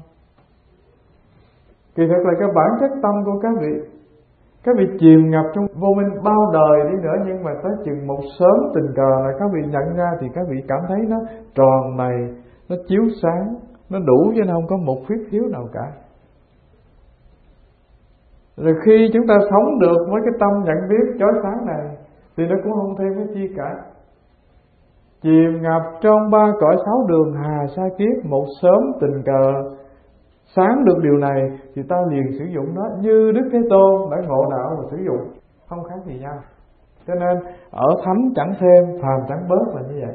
Speaker 1: Kỳ thực là cái bản chất tâm của các vị. Các vị chìm ngập trong vô minh bao đời đi nữa, nhưng mà tới chừng một sớm tình cờ là các vị nhận ra, thì các vị cảm thấy nó tròn này, nó chiếu sáng, nó đủ, chứ nó không có một khuyết thiếu nào cả. Rồi khi chúng ta sống được với cái tâm nhận biết chói sáng này thì nó cũng không thêm cái chi cả. Chìm ngập trong ba cõi sáu đường hà sa kiết, một sớm tình cờ sáng được điều này thì ta liền sử dụng nó như Đức Thế Tôn đã ngộ đạo và sử dụng, không khác gì nhau. Cho nên ở thánh chẳng thêm, phàm chẳng bớt là như vậy.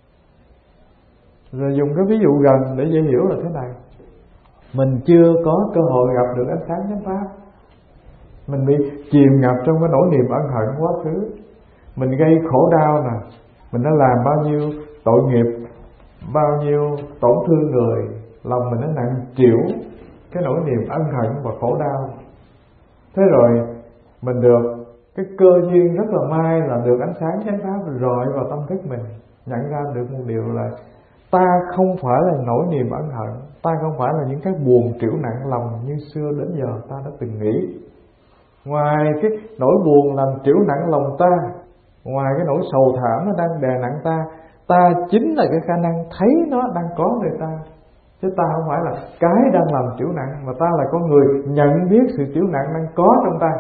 Speaker 1: Rồi dùng cái ví dụ gần để dễ hiểu là thế này. Mình chưa có cơ hội gặp được ánh sáng chánh pháp, mình bị chìm ngập trong cái nỗi niềm ân hận quá khứ, mình gây khổ đau nè, mình đã làm bao nhiêu tội nghiệp, bao nhiêu tổn thương người, lòng mình nó nặng chịu cái nỗi niềm ân hận và khổ đau. Thế rồi mình được cái cơ duyên rất là may là được ánh sáng chánh pháp rọi vào tâm thức mình, nhận ra được một điều là ta không phải là nỗi niềm ân hận, ta không phải là những cái buồn trĩu nặng lòng như xưa đến giờ ta đã từng nghĩ. Ngoài cái nỗi buồn làm trĩu nặng lòng ta, ngoài cái nỗi sầu thảm nó đang đè nặng ta, ta chính là cái khả năng thấy nó đang có nơi ta. Chứ ta không phải là cái đang làm trĩu nặng, mà ta là con người nhận biết sự trĩu nặng đang có trong ta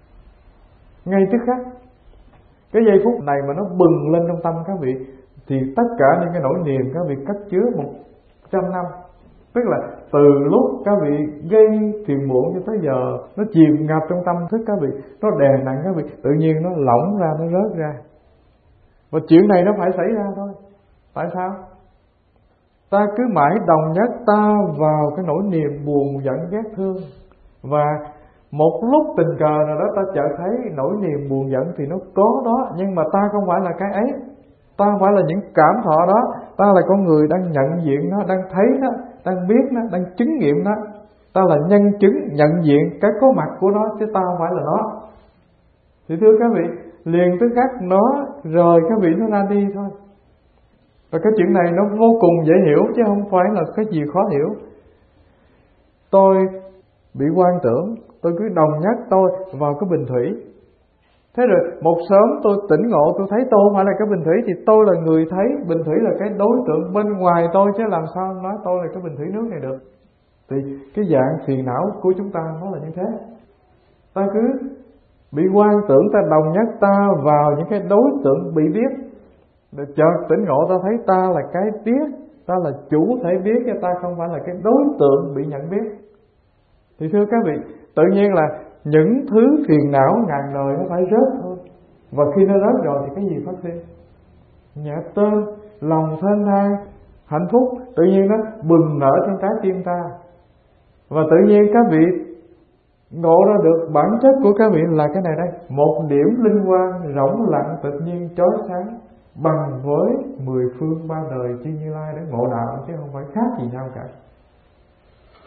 Speaker 1: ngay tức khắc. Cái giây phút này mà nó bừng lên trong tâm các vị, thì tất cả những cái nỗi niềm các vị cất chứa một trăm năm, tức là từ lúc các vị gây phiền muộn cho tới giờ, nó chìm ngập trong tâm thức các vị, nó đè nặng các vị, tự nhiên nó lỏng ra, nó rớt ra. Và chuyện này nó phải xảy ra thôi. Tại sao? Ta cứ mãi đồng nhất ta vào cái nỗi niềm buồn giận ghét thương, và một lúc tình cờ nào đó ta chợt thấy nỗi niềm buồn giận thì nó có đó, nhưng mà ta không phải là cái ấy, ta không phải là những cảm thọ đó, ta là con người đang nhận diện nó, đang thấy nó, đang biết nó, đang chứng nghiệm nó. Ta là nhân chứng nhận diện cái có mặt của nó, chứ ta không phải là nó. Thì thưa các vị, liền tức khắc nó rời các vị, nó ra đi thôi. Và cái chuyện này nó vô cùng dễ hiểu, chứ không phải là cái gì khó hiểu. Tôi bị quan tưởng, tôi cứ đồng nhất tôi vào cái bình thủy. Thế rồi một sớm tôi tỉnh ngộ, tôi thấy tôi không phải là cái bình thủy, thì tôi là người thấy bình thủy là cái đối tượng bên ngoài tôi, chứ làm sao nói tôi là cái bình thủy nước này được. Thì cái dạng phiền não của chúng ta nó là như thế. Ta cứ bị quan tưởng, ta đồng nhất ta vào những cái đối tượng bị biết. Để chợt tỉnh ngộ ta thấy ta là cái biết, ta là chủ thể biết, chứ ta không phải là cái đối tượng bị nhận biết. Thì thưa các vị, tự nhiên là những thứ phiền não ngàn đời nó phải rớt thôi. Và khi nó rớt rồi thì cái gì phát sinh? Nhẹ tơn, lòng thênh thang, hạnh phúc tự nhiên nó bừng nở trong trái tim ta. Và tự nhiên các vị ngộ ra được bản chất của các vị là cái này đây. Một điểm linh quang rỗng lặng tự nhiên chói sáng, bằng với mười phương ba đời chư Như Lai để ngộ đạo, chứ không phải khác gì nhau cả.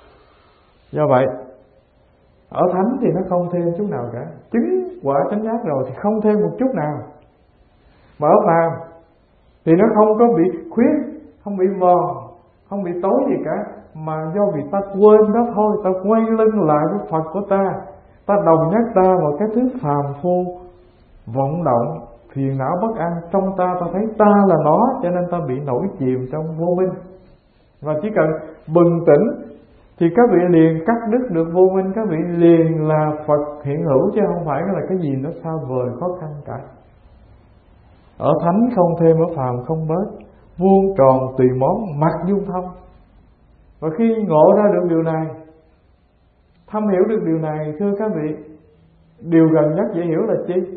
Speaker 1: Do vậy ở thánh thì nó không thêm chút nào cả, chứng quả chánh giác rồi thì không thêm một chút nào. Mà ở phàm thì nó không có bị khuyết, không bị mòn, không bị tối gì cả, mà do vì ta quên đó thôi. Ta quay lưng lại với Phật của ta, ta đồng nhắc ta vào cái thứ phàm phu vọng động, phiền não bất an trong ta. Ta thấy ta là nó, cho nên ta bị nổi chìm trong vô minh. Và chỉ cần bừng tỉnh thì các vị liền cắt đứt được vô minh. Các vị liền là Phật hiện hữu, chứ không phải là cái gì nó xa vời khó khăn cả. Ở thánh không thêm, ở phàm không bớt, vuông tròn tùy món, mặc dung thông. Và khi ngộ ra được điều này, thâm hiểu được điều này, thưa các vị, điều gần nhất dễ hiểu là chi?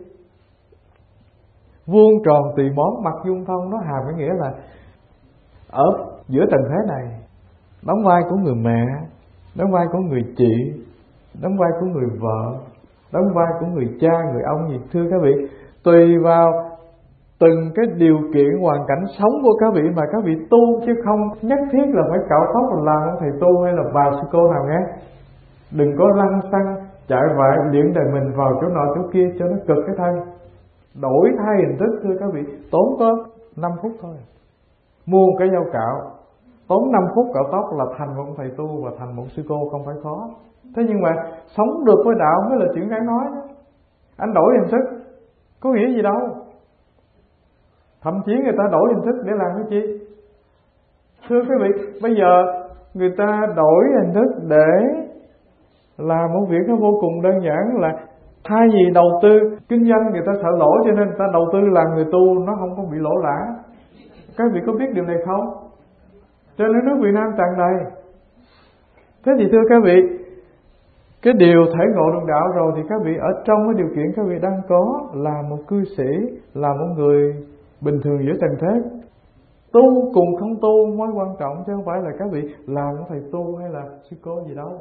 Speaker 1: Vuông tròn tùy món, mặc dung thông, nó hàm cái nghĩa là ở giữa trần thế này, đóng vai của người mẹ, đóng vai của người chị, đóng vai của người vợ, đóng vai của người cha, người ông gì. Thưa các vị, tùy vào từng cái điều kiện hoàn cảnh sống của các vị mà các vị tu, chứ không nhất thiết là phải cạo tóc làm ông thầy tu hay là bà sư cô nào nghe. Đừng có lăng xăng chạy vại luyện đời mình vào chỗ nọ chỗ kia cho nó cực cái thân. Đổi thay hình thức, thưa các vị, tốn có năm phút thôi. Mua một cái dao cạo, tốn năm phút cạo tóc là thành một ông thầy tu và thành một sư cô, không phải khó. Thế nhưng mà sống được với đạo mới là chuyện đáng nói đó. Anh đổi hình thức có nghĩa gì đâu. Thậm chí người ta đổi hình thức để làm cái chi? Thưa quý vị, bây giờ người ta đổi hình thức để làm một việc nó vô cùng đơn giản, là thay vì đầu tư kinh doanh, người ta sợ lỗ cho nên người ta đầu tư làm người tu nó không có bị lỗ lã. Các vị có biết điều này không? Cho nên nước Việt Nam tràn đầy. Thế thì thưa các vị, cái điều thể ngộ được đạo rồi thì các vị ở trong cái điều kiện các vị đang có, là một cư sĩ, là một người bình thường giữa trần thế, tu cùng không tu mới quan trọng, chứ không phải là các vị làm thầy tu hay là sư cô gì đâu.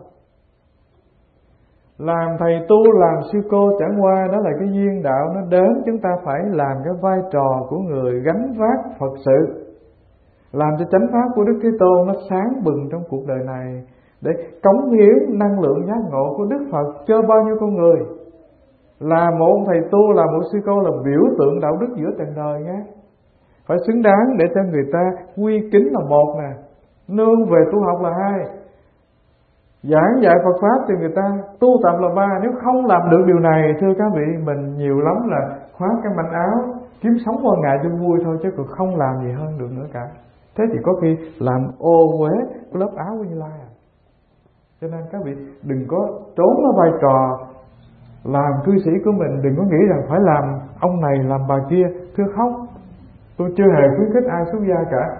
Speaker 1: Làm thầy tu, làm sư cô chẳng qua đó là cái duyên đạo nó đến, chúng ta phải làm cái vai trò của người gánh vác Phật sự, làm cho chánh pháp của Đức Thế Tôn nó sáng bừng trong cuộc đời này, để cống hiến năng lượng giác ngộ của Đức Phật cho bao nhiêu con người. Là một ông thầy tu, là một sư cô là biểu tượng đạo đức giữa trần đời nhé. Phải xứng đáng để cho người ta quy kính là một nè, nương về tu học là hai, giảng dạy Phật Pháp thì người ta tu tập là ba. Nếu không làm được điều này, thưa các vị, mình nhiều lắm là khoác cái manh áo kiếm sống qua ngày cho vui thôi, chứ còn không làm gì hơn được nữa cả. Thế thì có khi làm ô uế cái lớp áo của Như Lai à. Cho nên các vị đừng có trốn ở vai trò làm cư sĩ của mình, đừng có nghĩ rằng phải làm ông này làm bà kia. Thưa không, tôi chưa hề khuyến khích ai xuất gia cả.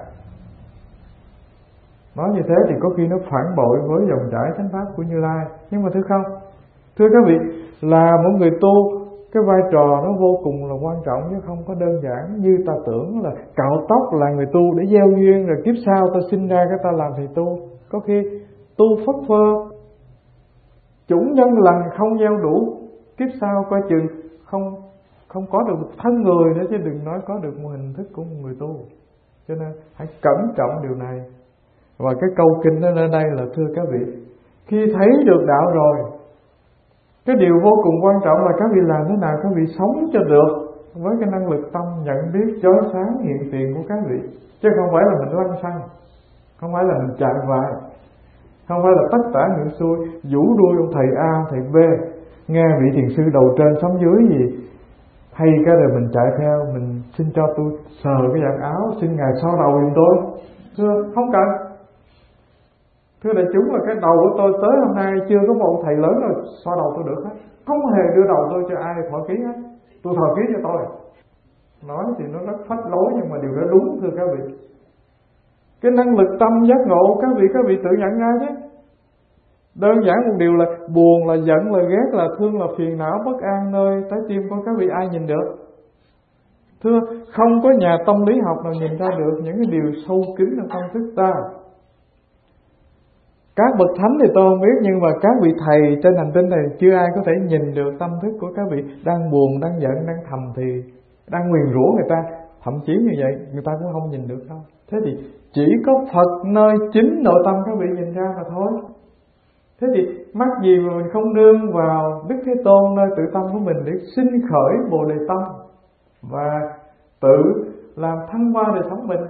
Speaker 1: Nói như thế thì có khi nó phản bội với dòng chảy chánh pháp của Như Lai. Nhưng mà thưa không, thưa các vị, là một người tu, cái vai trò nó vô cùng là quan trọng, chứ không có đơn giản như ta tưởng là cạo tóc là người tu để gieo duyên, rồi kiếp sau ta sinh ra cái ta làm thầy tu. Có khi tu phất phơ, chủng nhân lành không gieo đủ, kiếp sau coi chừng không không có được thân người nữa, chứ đừng nói có được một hình thức của một người tu. Cho nên hãy cẩn trọng điều này. Và cái câu kinh đó ở đây là, thưa các vị, khi thấy được đạo rồi, cái điều vô cùng quan trọng là các vị làm thế nào các vị sống cho được với cái năng lực tâm nhận biết chói sáng hiện tiền của các vị. Chứ không phải là mình lăng xăng, không phải là mình chạy vại, không phải là tất tả ngược xuôi, vũ đuôi ông thầy A, thầy B, nghe vị thiền sư đầu trên sống dưới gì hay cái rồi mình chạy theo, mình xin cho tôi sờ cái dạng áo, xin ngài xoa đầu giùm tôi. Thưa không cần. Thưa đại chúng, là cái đầu của tôi tới hôm nay chưa có một thầy lớn nào xoa đầu tôi được hết, không hề đưa đầu tôi cho ai thọ ký hết, tôi thọ ký cho tôi. Nói thì nó rất phách lối, nhưng mà điều đó đúng, thưa các vị. Cái năng lực tâm giác ngộ các vị, các vị tự nhận ra chứ. Đơn giản một điều là buồn, là giận, là ghét, là thương, là phiền não, bất an nơi trái tim của các vị ai nhìn được? Thưa, không có nhà tâm lý học nào nhìn ra được những cái điều sâu kín trong tâm thức ta. Các bậc thánh thì tôi không biết, nhưng mà các vị thầy trên hành tinh này chưa ai có thể nhìn được tâm thức của các vị đang buồn, đang giận, đang thầm thì, đang nguyền rủa người ta. Thậm chí như vậy người ta cũng không nhìn được đâu. Thế thì chỉ có Phật nơi chính nội tâm các vị nhìn ra mà thôi. Thế Thế thì mắc gì mà mình không nương vào Đức Thế Tôn nơi tự tâm của mình để sinh khởi Bồ Đề tâm và tự làm thăng hoa đời sống mình.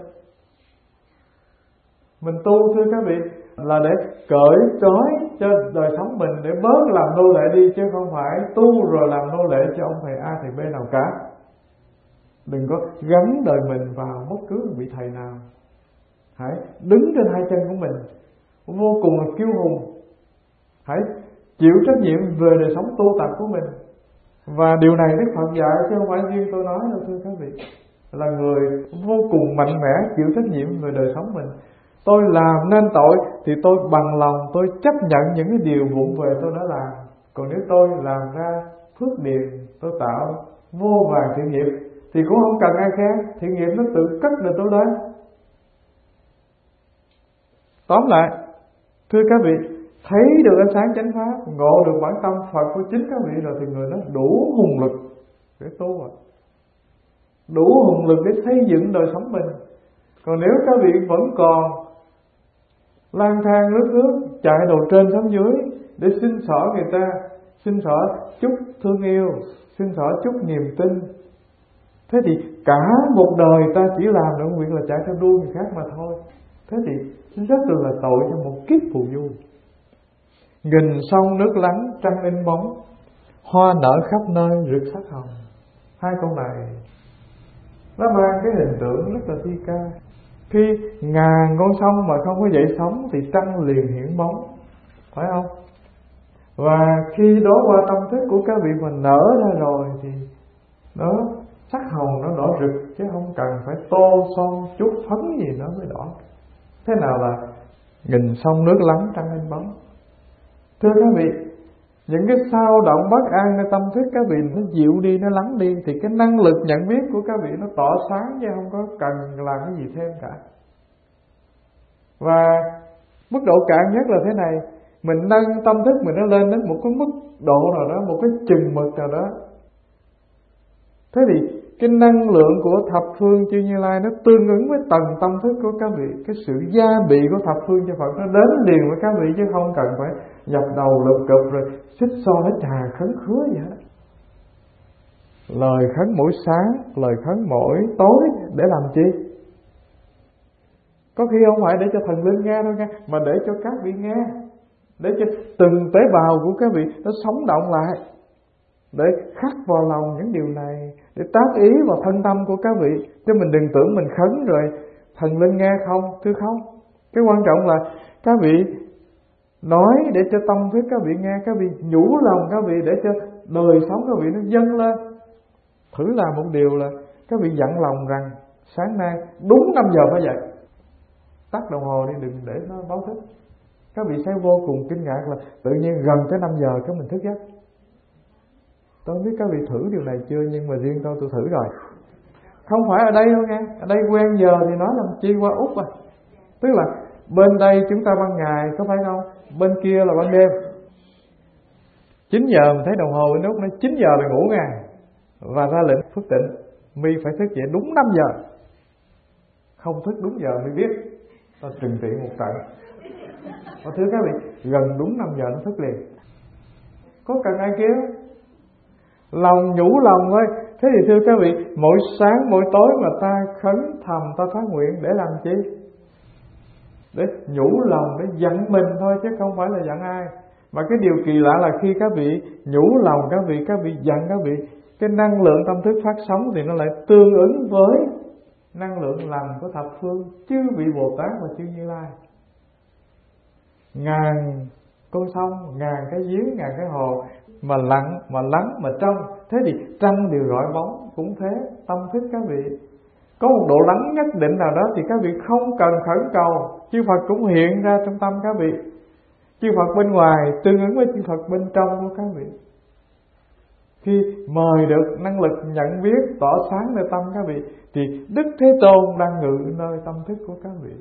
Speaker 1: Mình tu thưa các vị là để cởi trói cho đời sống mình, để bớt làm nô lệ đi, chứ không phải tu rồi làm nô lệ cho ông thầy A thầy B nào cả. Đừng có gắn đời mình vào bất cứ vị thầy nào. Hãy đứng trên hai chân của mình, vô cùng là kiêu hùng. Hãy chịu trách nhiệm về đời sống tu tập của mình. Và điều này Đức Phật dạy chứ không phải riêng tôi nói đâu thưa các vị. Là người vô cùng mạnh mẽ chịu trách nhiệm về đời sống mình. Tôi làm nên tội thì tôi bằng lòng tôi chấp nhận những cái điều vụng về tôi đã làm. Còn nếu tôi làm ra phước điền, tôi tạo vô vàn thiện nghiệp thì cũng không cần ai khen, thiện nghiệp nó tự cất được tôi đấy. Tóm lại, thưa các vị, thấy được ánh sáng chánh pháp, ngộ được bản tâm Phật của chính các vị rồi thì người đó đủ hùng lực để tu rồi, đủ hùng lực để xây dựng đời sống mình. Còn nếu các vị vẫn còn lang thang lướt lướt, chạy đầu trên sống dưới để xin xỏ người ta, xin xỏ chút thương yêu, xin xỏ chút niềm tin, thế thì cả một đời ta chỉ làm được việc là chạy theo đuôi người khác mà thôi. Thế thì rất là tội cho một kiếp phù du. Nghìn sông nước lắng trăng in bóng, hoa nở khắp nơi rực sắc hồng. Hai câu này nó mang cái hình tượng rất là thi ca. Khi ngàn con sông mà không có dậy sóng thì trăng liền hiển bóng, phải không? Và khi đó qua tâm thức của các vị mà nở ra rồi thì nó sắc hồng, nó đỏ rực, chứ không cần phải tô son chút phấn gì nó mới đỏ. Thế nào là nghìn sông nước lắng trăng in bóng? Thưa các vị, những cái sao động bất anในtâm thức các vị nó dịu đi, nó lắng đi, thì cái năng lực nhận biết của các vị nó tỏ sáng, chứ không có cần làm cái gì thêm cả. Và mức độ cạn nhất là thế này, mình nâng tâm thức mình nó lên đến một cái mức độ nào đó, một cái chừng mực nào đó, thế thì cái năng lượng của thập phương chư Như Lai nó tương ứng với tầng tâm thức của các vị. Cái sự gia bị của thập phương cho Phật nó đến liền với các vị, chứ không cần phải dập đầu lục cụp rồi xích so hết trà khấn khứa gì hết. Lời khấn mỗi sáng, lời khấn mỗi tối để làm chi? Có khi không phải để cho thần linh nghe đâu nghe, mà để cho các vị nghe, để cho từng tế bào của các vị nó sống động lại, để khắc vào lòng những điều này, để tác ý vào thân tâm của các vị. Chứ mình đừng tưởng mình khấn rồi thần linh nghe không, thưa không. Cái quan trọng là các vị nói để cho tâm thức các vị nghe, các vị nhủ lòng các vị để cho đời sống các vị nó dâng lên. Thử làm một điều là các vị dặn lòng rằng sáng nay đúng năm giờ phải dậy. Tắt đồng hồ đi, đừng để nó báo thức. Các vị sẽ vô cùng kinh ngạc là tự nhiên gần tới năm giờ cái mình thức giấc. Tôi không biết các vị thử điều này chưa, nhưng mà riêng tôi tôi thử rồi. Không phải ở đây đâu nghe, ở đây quen giờ thì nói làm chi qua Úc à. Tức là bên đây chúng ta ban ngày, có phải không? Bên kia là ban đêm. chín giờ mình thấy đồng hồ bên Úc nó chín giờ là ngủ nghe. Và ra lệnh phước tịnh, mi phải thức dậy đúng năm giờ. Không thức đúng giờ mi biết, ta trừng trị một trận. Và thưa các vị, gần đúng năm giờ nó thức liền. Có cần ai kéo? Lòng nhủ lòng thôi. Thế thì thưa các vị, mỗi sáng mỗi tối mà ta khấn thầm, ta phát nguyện để làm chi? Để nhủ lòng, để dặn mình thôi, chứ không phải là dặn ai. Mà cái điều kỳ lạ là khi các vị nhủ lòng các vị, các vị dặn các vị, cái năng lượng tâm thức phát sóng thì nó lại tương ứng với năng lượng lành của thập phương chư vị Bồ Tát và chư Như Lai. Ngàn con sông, ngàn cái giếng, ngàn cái hồ mà lặng, mà lắng, mà trong, thế thì trăng đều rọi bóng. Cũng thế, tâm thức các vị có một độ lắng nhất định nào đó thì các vị không cần khẩn cầu, chư Phật cũng hiện ra trong tâm các vị. Chư Phật bên ngoài tương ứng với chư Phật bên trong của các vị. Khi mời được năng lực nhận biết tỏ sáng nơi tâm các vị thì Đức Thế Tôn đang ngự nơi tâm thức của các vị.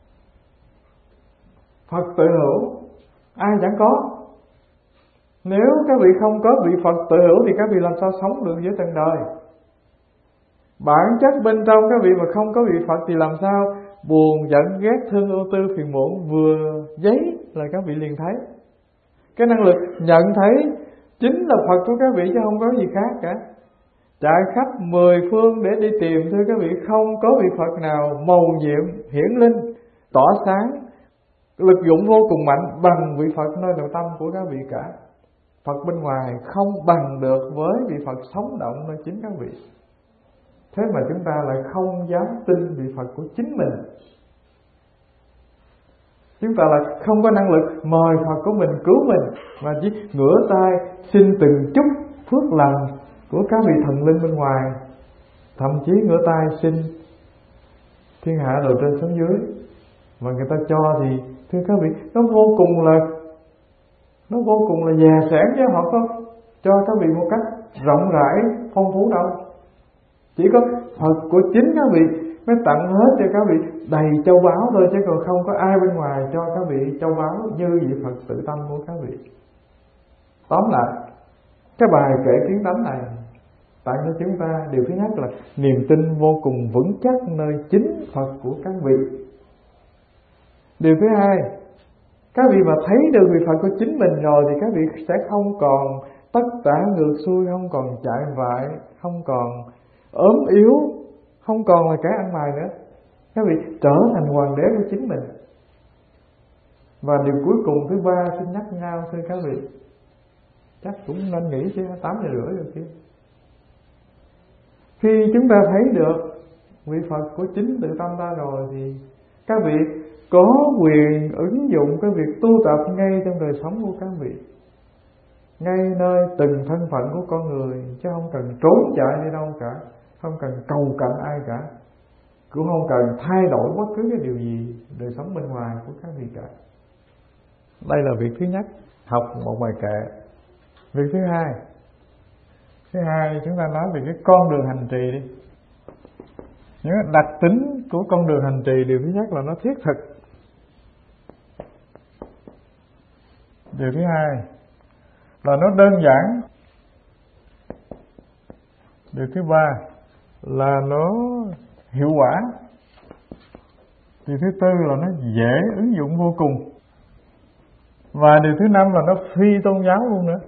Speaker 1: Phật tự hữu ai chẳng có. Nếu các vị không có vị Phật tự hữu thì các vị làm sao sống được giữa trần đời? Bản chất bên trong các vị mà không có vị Phật thì làm sao buồn, giận, ghét, thương, ưu tư, phiền muộn vừa giấy là các vị liền thấy. Cái năng lực nhận thấy chính là Phật của các vị chứ không có gì khác cả. Chạy khắp mười phương để đi tìm, thưa các vị, không có vị Phật nào mầu nhiệm, hiển linh, tỏ sáng, lực dụng vô cùng mạnh bằng vị Phật nơi nội tâm của các vị cả. Phật bên ngoài không bằng được với vị Phật sống động nơi chính các vị. Thế mà chúng ta lại không dám tin vị Phật của chính mình. Chúng ta lại không có năng lực mời Phật của mình cứu mình, mà chỉ ngửa tay xin từng chút phước lành của các vị thần linh bên ngoài. Thậm chí ngửa tay xin thiên hạ rồi trên xuống dưới, mà người ta cho thì thưa các vị, nó vô cùng là nó vô cùng là già sẻn, chứ họ có cho các vị một cách rộng rãi phong phú đâu. Chỉ có Phật của chính các vị mới tặng hết cho các vị đầy châu báu thôi, chứ còn không có ai bên ngoài cho các vị châu báu như vị Phật tự tâm của các vị. Tóm lại, cái bài kể kiến tánh này tặng cho chúng ta điều thứ nhất là niềm tin vô cùng vững chắc nơi chính Phật của các vị. Điều thứ hai, các vị mà thấy được vị Phật của chính mình rồi thì các vị sẽ không còn tất tả ngược xuôi, không còn chạy vại, không còn ốm yếu, không còn là kẻ ăn mày nữa. Các vị trở thành hoàng đế của chính mình. Và điều cuối cùng thứ ba xin nhắc nhau, thưa các vị, chắc cũng nên nghĩ chứ, tám giờ rưỡi rồi kia. Khi chúng ta thấy được vị Phật của chính tự tâm ta rồi thì các vị có quyền ứng dụng cái việc tu tập ngay trong đời sống của các vị, ngay nơi từng thân phận của con người, chứ không cần trốn chạy đi đâu cả, không cần cầu cạnh ai cả, cũng không cần thay đổi bất cứ cái điều gì đời sống bên ngoài của các vị cả. Đây là việc thứ nhất, học một bài kệ. Việc thứ hai, thứ hai chúng ta nói về cái con đường hành trì đi. Những đặc tính của con đường hành trì, điều thứ nhất là nó thiết thực. Điều thứ hai là nó đơn giản. Điều thứ ba là nó hiệu quả. Điều thứ tư là nó dễ ứng dụng vô cùng. Và điều thứ năm là nó phi tôn giáo luôn nữa.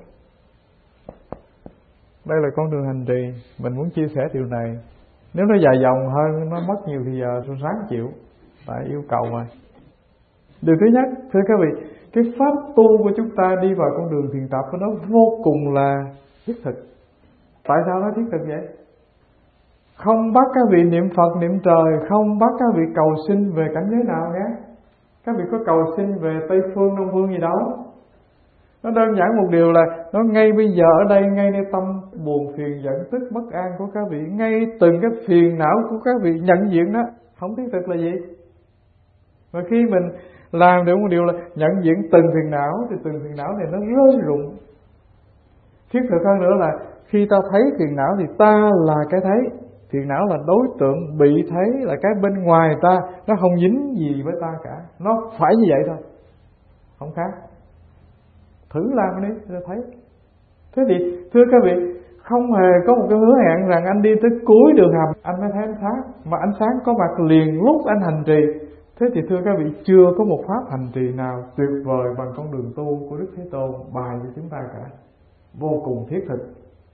Speaker 1: Đây là con đường hành trì. Mình muốn chia sẻ điều này. Nếu nó dài dòng hơn, nó mất nhiều thì giờ tôi sáng chịu, tại yêu cầu mà. Điều thứ nhất, thưa các vị, cái pháp tu của chúng ta đi vào con đường thiền tập của nó vô cùng là thiết thực. Tại sao nó thiết thực vậy? Không bắt các vị niệm Phật, niệm trời, không bắt các vị cầu xin về cảnh giới nào nhé. Các vị có cầu xin về Tây Phương, Đông Phương gì đâu. Nó đơn giản một điều là nó ngay bây giờ ở đây, ngay nơi tâm buồn phiền giận tức bất an của các vị, ngay từng cái phiền não của các vị nhận diện đó, không thiết thực là gì? Và khi mình làm được một điều là nhận diện từng phiền não thì từng phiền não này nó rơi rụng. Thiết thực hơn nữa là khi ta thấy phiền não thì ta là cái thấy. Phiền não là đối tượng bị thấy, là cái bên ngoài ta, nó không dính gì với ta cả. Nó phải như vậy thôi, không khác. Thử làm đi rồi thấy. Thế thì thưa các vị, không hề có một cái hứa hẹn rằng anh đi tới cuối đường hầm anh mới thấy ánh sáng, mà ánh sáng có mặt liền lúc anh hành trì. Thế thì thưa các vị, chưa có một pháp hành trì nào tuyệt vời bằng con đường tu của Đức Thế Tôn bài cho chúng ta cả. Vô cùng thiết thực.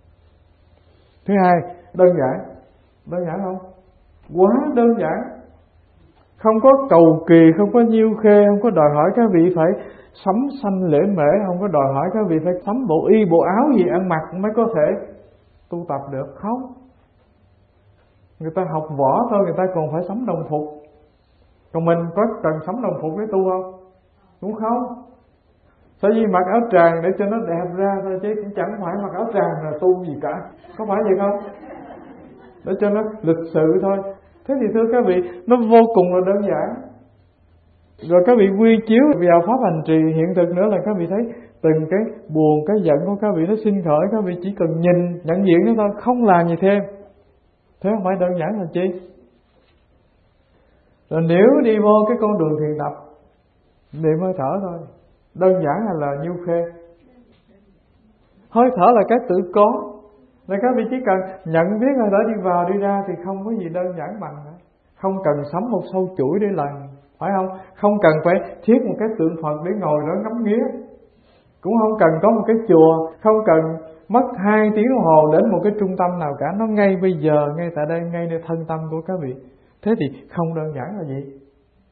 Speaker 1: Thứ hai, đơn giản. Đơn giản không? Quá đơn giản. Không có cầu kỳ, không có nhiêu khê, không có đòi hỏi các vị phải sắm xanh lễ mễ, không có đòi hỏi các vị phải sắm bộ y, bộ áo gì ăn mặc mới có thể tu tập được. Không. Người ta học võ thôi, người ta còn phải sắm đồng phục. Còn mình có cần sắm đồng phục để tu không? Đúng không? Sở dĩ mặc áo tràng để cho nó đẹp ra thôi, chứ cũng chẳng phải mặc áo tràng là tu gì cả. Có phải vậy không? Để cho nó lịch sự thôi. Thế thì thưa các vị, nó vô cùng là đơn giản. Rồi các vị quy chiếu vào pháp hành trì hiện thực nữa là các vị thấy từng cái buồn, cái giận của các vị nó sinh khởi, các vị chỉ cần nhìn, nhận diện nó thôi, không làm gì thêm. Thế không phải đơn giản là chi? Rồi nếu đi vô cái con đường thiền tập, niệm hơi thở thôi, đơn giản hay là nhiêu khê? Hơi thở là cái tự có. Nên các vị chỉ cần nhận biết hơi thở đi vào đi ra thì không có gì đơn giản bằng nữa. Không cần sắm một sâu chuỗi để lần, phải không? Không cần phải thiết một cái tượng Phật để ngồi đó ngắm nghía. cũng không cần có một cái chùa, không cần mất hai tiếng đồng hồ đến một cái trung tâm nào cả. Nó ngay bây giờ, ngay tại đây, ngay nơi thân tâm của các vị. Thế thì không đơn giản là gì?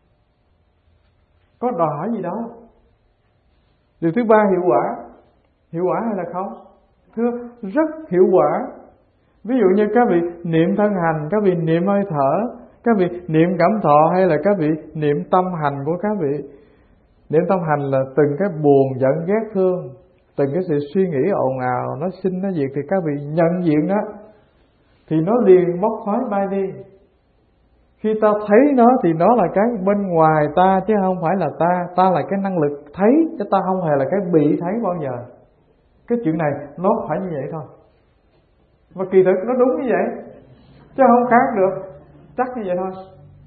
Speaker 1: Có đòi hỏi gì đó. Điều thứ ba, hiệu quả. Hiệu quả hay là không? Thưa, rất hiệu quả. Ví dụ như các vị niệm thân hành, các vị niệm hơi thở, các vị niệm cảm thọ, hay là các vị niệm tâm hành của các vị. Niệm tâm hành là từng cái buồn, giận, ghét, thương, từng cái sự suy nghĩ ồn ào, nó sinh nó diệt, thì các vị nhận diện đó, thì nó liền bốc khói bay đi. Khi ta thấy nó thì nó là cái bên ngoài ta, chứ không phải là ta. Ta là cái năng lực thấy, chứ ta không hề là cái bị thấy bao giờ. Cái chuyện này nó phải như vậy thôi. Và kỳ thực nó đúng như vậy, chứ không khác được. Chắc như vậy thôi.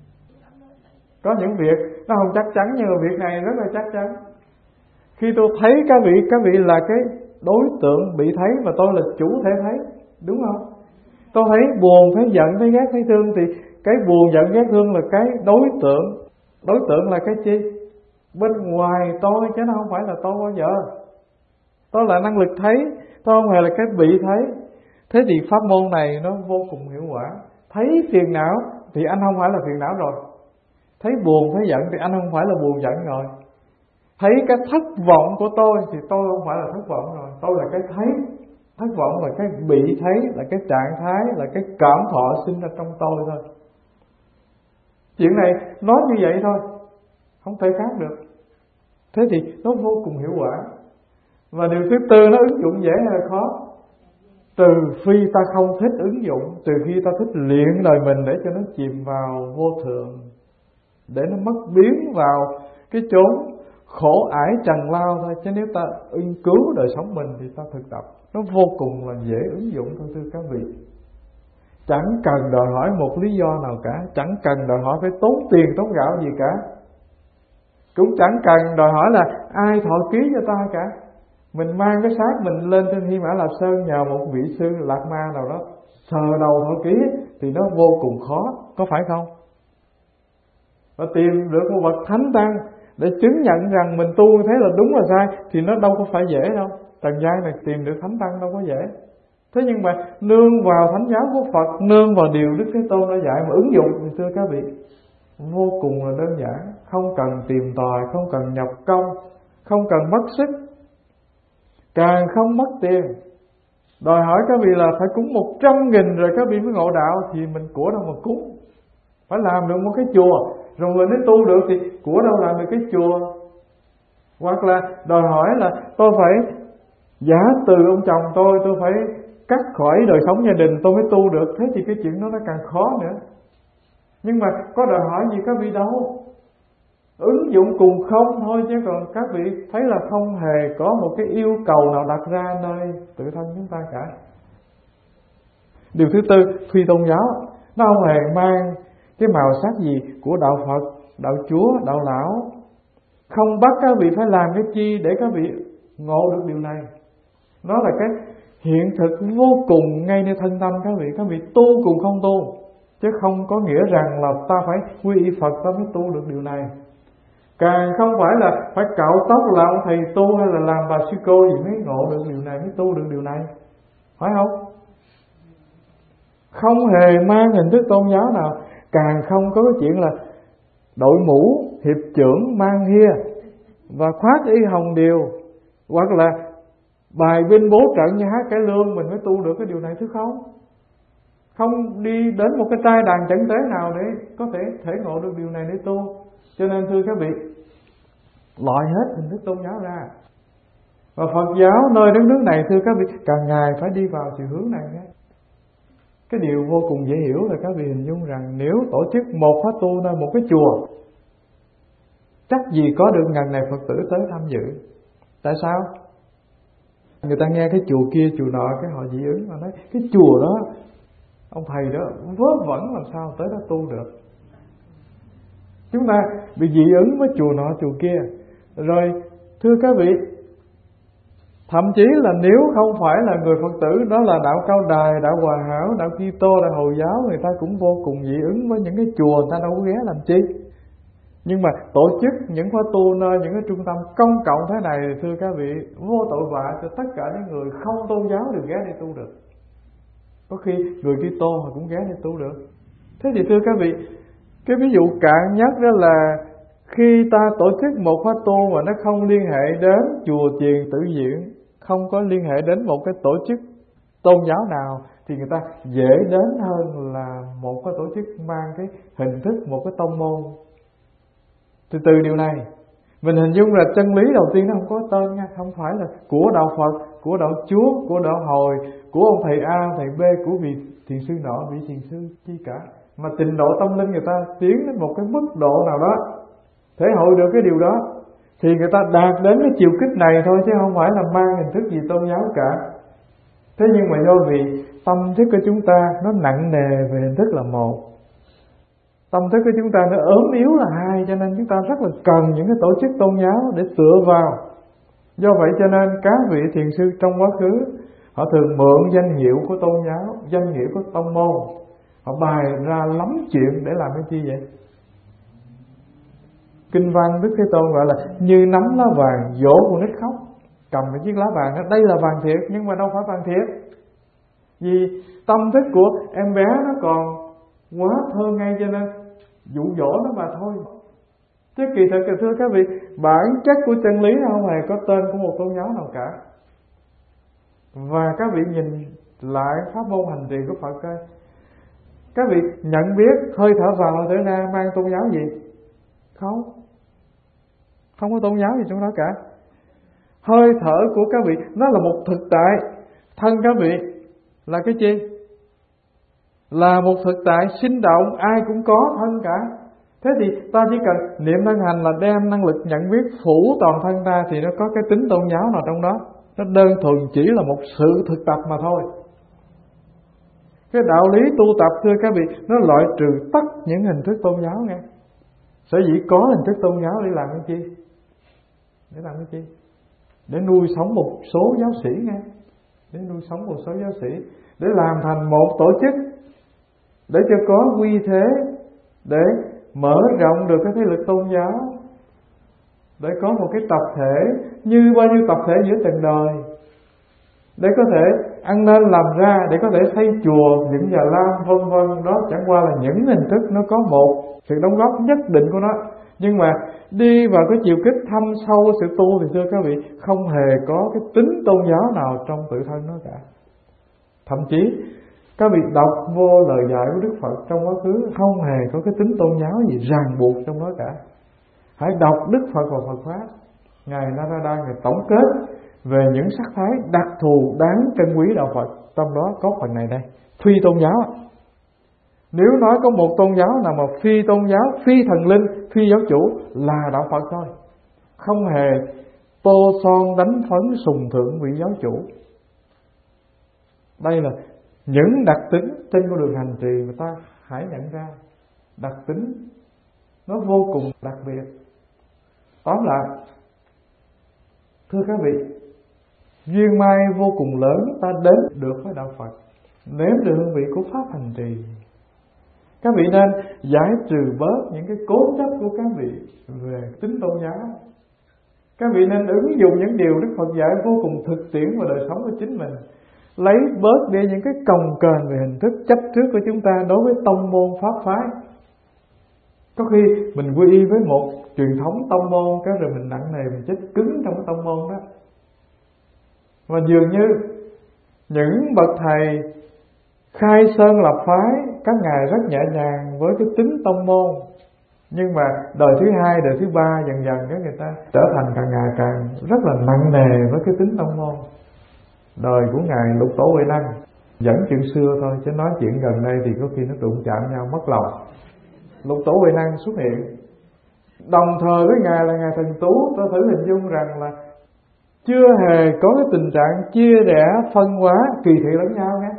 Speaker 1: Có những việc nó không chắc chắn, nhưng mà việc này rất là chắc chắn. Khi tôi thấy các vị, các vị là cái đối tượng bị thấy, và tôi là chủ thể thấy, đúng không? Tôi thấy buồn, thấy giận, thấy ghét, thấy thương, thì cái buồn, giận, ghét, thương là cái đối tượng. Đối tượng là cái chi? Bên ngoài tôi, chứ nó không phải là tôi bao giờ. Tôi là năng lực thấy, tôi không hề là cái bị thấy. Thế thì pháp môn này nó vô cùng hiệu quả. Thấy phiền não thì anh không phải là phiền não rồi. Thấy buồn, thấy giận thì anh không phải là buồn giận rồi. Thấy cái thất vọng của tôi thì tôi không phải là thất vọng rồi. Tôi là cái thấy. Thất vọng là cái bị thấy, là cái trạng thái, là cái cảm thọ sinh ra trong tôi thôi. Chuyện này nói như vậy thôi, không thể khác được. Thế thì nó vô cùng hiệu quả. Và điều thứ tư, nó ứng dụng dễ hay là khó? Trừ phi ta không thích ứng dụng, trừ khi ta thích luyện đời mình để cho nó chìm vào vô thường, để nó mất biến vào cái chốn khổ ải trần lao thôi. Chứ nếu ta ưng cứu đời sống mình thì ta thực tập nó vô cùng là dễ ứng dụng thôi, thưa các vị. Chẳng cần đòi hỏi một lý do nào cả, chẳng cần đòi hỏi phải tốn tiền tốn gạo gì cả, cũng chẳng cần đòi hỏi là ai thọ ký cho ta cả. Mình mang cái xác mình lên trên Hy Mã Lạp Sơn, nhờ một vị sư Lạc Ma nào đó sờ đầu thọ ký thì nó vô cùng khó, có phải không? Và tìm được một bậc thánh tăng để chứng nhận rằng mình tu thế là đúng là sai thì nó đâu có phải dễ đâu. Trần gian này tìm được thánh tăng đâu có dễ. Thế nhưng mà nương vào thánh giáo của Phật, nương vào điều Đức Thế Tôn đã dạy mà ứng dụng thì thưa các vị, vô cùng là đơn giản. Không cần tìm tòi, không cần nhập công, không cần mất sức, càng không mất tiền. Đòi hỏi các vị là phải cúng một trăm nghìn rồi các vị mới ngộ đạo, thì mình của đâu mà cúng. Phải làm được một cái chùa rồi mới tu được, thì của đâu làm được cái chùa. Hoặc là đòi hỏi là tôi phải giả từ ông chồng tôi, tôi phải cắt khỏi đời sống gia đình tôi mới tu được. Thế thì cái chuyện đó nó càng khó nữa. Nhưng mà có đòi hỏi gì các vị đâu, ứng dụng cùng không thôi. Chứ còn các vị thấy là không hề có một cái yêu cầu nào đặt ra nơi tự thân chúng ta cả. Điều thứ tư, phi tôn giáo nó không hề mang cái màu sắc gì của đạo Phật, đạo Chúa, đạo Lão. Không bắt các vị phải làm cái chi để các vị ngộ được điều này. Nó là cái hiện thực vô cùng ngay nơi thân tâm các vị. Các vị tu cùng không tu, chứ không có nghĩa rằng là ta phải quy y Phật ta mới tu được điều này. Càng không phải là phải cạo tóc là ông thầy tu, hay là làm bà sư cô gì mới ngộ được điều này, mới tu được điều này, phải không? Không hề mang hình thức tôn giáo nào. Càng không có cái chuyện là đội mũ hiệp trưởng mang hia và khoác y hồng điều, hoặc là bài binh bố trận như hát cải lương mình mới tu được cái điều này, thứ không. Không đi đến một cái trai đàn chẳng tế nào để có thể thể ngộ được điều này để tu. Cho nên thưa các vị, loại hết hình thức tôn giáo ra. Và Phật giáo nơi đất nước này thưa các vị, càng ngày phải đi vào chiều hướng này nhé. Cái điều vô cùng dễ hiểu là các vị hình dung rằng nếu tổ chức một khóa tu nơi một cái chùa, chắc gì có được ngàn này Phật tử tới tham dự. Tại sao? Người ta nghe cái chùa kia chùa nọ, cái họ dị ứng, mà nói cái chùa đó ông thầy đó vớ vẩn, làm sao tới đó tu được. Chúng ta bị dị ứng với chùa nọ chùa kia. Rồi thưa các vị, thậm chí là nếu không phải là người Phật tử, đó là đạo Cao Đài, đạo Hòa Hảo, đạo Kitô, đạo Hồi giáo, người ta cũng vô cùng dị ứng với những cái chùa, người ta đâu có ghé làm chi. Nhưng mà tổ chức những khóa tu nơi những cái trung tâm công cộng thế này, thưa các vị, vô tội vạ cho tất cả những người không tôn giáo đều ghé đi tu được. Có khi người Kitô mà cũng ghé đi tu được. Thế thì thưa các vị, cái ví dụ cạn nhất đó là khi ta tổ chức một khóa tu mà nó không liên hệ đến chùa chiền tự viện, không có liên hệ đến một cái tổ chức tôn giáo nào, thì người ta dễ đến hơn là một cái tổ chức mang cái hình thức một cái tông môn. Thì từ điều này mình hình dung là chân lý đầu tiên nó không có tên nha, không phải là của đạo Phật, của đạo Chúa, của đạo Hồi, của ông thầy A, thầy B, của vị thiền sư nọ, vị thiền sư chi cả, mà trình độ tâm linh người ta tiến đến một cái mức độ nào đó thể hội được cái điều đó, thì người ta đạt đến cái chiều kích này thôi, chứ không phải là mang hình thức gì tôn giáo cả. Thế nhưng mà do vì tâm thức của chúng ta nó nặng nề về hình thức là một, tâm thức của chúng ta nó ốm yếu là hai, cho nên chúng ta rất là cần những cái tổ chức tôn giáo để tựa vào. Do vậy cho nên các vị thiền sư trong quá khứ họ thường mượn danh hiệu của tôn giáo, danh hiệu của tông môn, họ bày ra lắm chuyện để làm cái chi vậy? Kinh văn Đức Thế Tôn gọi là như nắm lá vàng dỗ con nít khóc. Cầm cái chiếc lá vàng đó, đây là vàng thiệt nhưng mà đâu phải vàng thiệt. Vì tâm thức của em bé nó còn quá thơ ngây cho nên dụ dỗ nó mà thôi. Chứ kỳ thực thưa các vị, bản chất của chân lý nó không hề có tên của một tôn giáo nào cả. Và các vị nhìn lại pháp môn hành trì của Phật coi, các vị nhận biết hơi thở vào hơi thở ra mang tôn giáo gì? Không, không có tôn giáo gì trong đó cả. Hơi thở của các vị nó là một thực tại. Thân các vị là cái chi? Là một thực tại sinh động, ai cũng có thân cả. Thế thì ta chỉ cần niệm năng hành là đem năng lực nhận biết phủ toàn thân ta, thì nó có cái tính tôn giáo nào trong đó. Nó đơn thuần chỉ là một sự thực tập mà thôi. Cái đạo lý tu tập thưa các vị, nó loại trừ tất những hình thức tôn giáo nghe. Sở dĩ có hình thức tôn giáo để làm cái chi? Để làm cái chi? Để nuôi sống một số giáo sĩ nghe. Để nuôi sống một số giáo sĩ, để làm thành một tổ chức, để cho có quy thế, để mở rộng được cái thế lực tôn giáo, để có một cái tập thể như bao nhiêu tập thể giữa từng đời, để có thể ăn nên làm ra, để có thể xây chùa, dựng nhà lam vân vân. Đó chẳng qua là những hình thức nó có một sự đóng góp nhất định của nó, nhưng mà đi vào cái chiều kích thâm sâu của sự tu thì thưa các vị, không hề có cái tính tôn giáo nào trong tự thân nó cả. Thậm chí các vị đọc vô lời dạy của Đức Phật trong quá khứ, không hề có cái tính tôn giáo gì ràng buộc trong đó cả. Hãy đọc Đức Phật và Phật Pháp. Ngài Narada Ngài tổng kết về những sắc thái đặc thù đáng trân quý đạo Phật, trong đó có phần này đây, phi tôn giáo. Nếu nói có một tôn giáo nào mà phi tôn giáo, phi thần linh, phi giáo chủ là đạo Phật thôi. Không hề tô son đánh phấn sùng thượng vị giáo chủ. Đây là những đặc tính trên con đường hành trì mà ta hãy nhận ra. Đặc tính nó vô cùng đặc biệt. Tóm lại, thưa các vị, duyên may vô cùng lớn ta đến được với đạo Phật, nếm được hương vị của pháp hành trì. Các vị nên giải trừ bớt những cái cố chấp của các vị về tính tôn giáo. Các vị nên ứng dụng những điều Đức Phật dạy vô cùng thực tiễn vào đời sống của chính mình. Lấy bớt đi những cái cồng kềnh về hình thức chấp trước của chúng ta đối với tông môn pháp phái. Có khi mình quy y với một truyền thống tông môn, cái rồi mình nặng nề, mình chết cứng trong cái tông môn đó. Và dường như những bậc thầy khai sơn lập phái, các ngài rất nhẹ nhàng với cái tính tông môn. Nhưng mà đời thứ hai, đời thứ ba dần dần các người ta trở thành càng ngày càng rất là nặng nề với cái tính tông môn. Đời của ngài Lục Tổ Huệ Năng dẫn chuyện xưa thôi, chứ nói chuyện gần đây thì có khi nó đụng chạm nhau mất lòng. Lục Tổ Huệ Năng xuất hiện đồng thời với ngài là ngài Thần Tú. Tôi thử hình dung rằng là chưa hề có cái tình trạng chia rẽ phân hóa kỳ thị lẫn nhau nhé.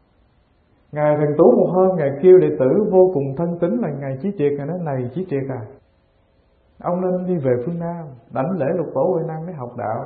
Speaker 1: Ngài Thần Tú một hôm ngài kêu đệ tử vô cùng thân tín là ngài Chí Triệt, ngài nói: này Chí Triệt à, ông nên đi về phương Nam đảnh lễ Lục Tổ Huệ Năng để học đạo.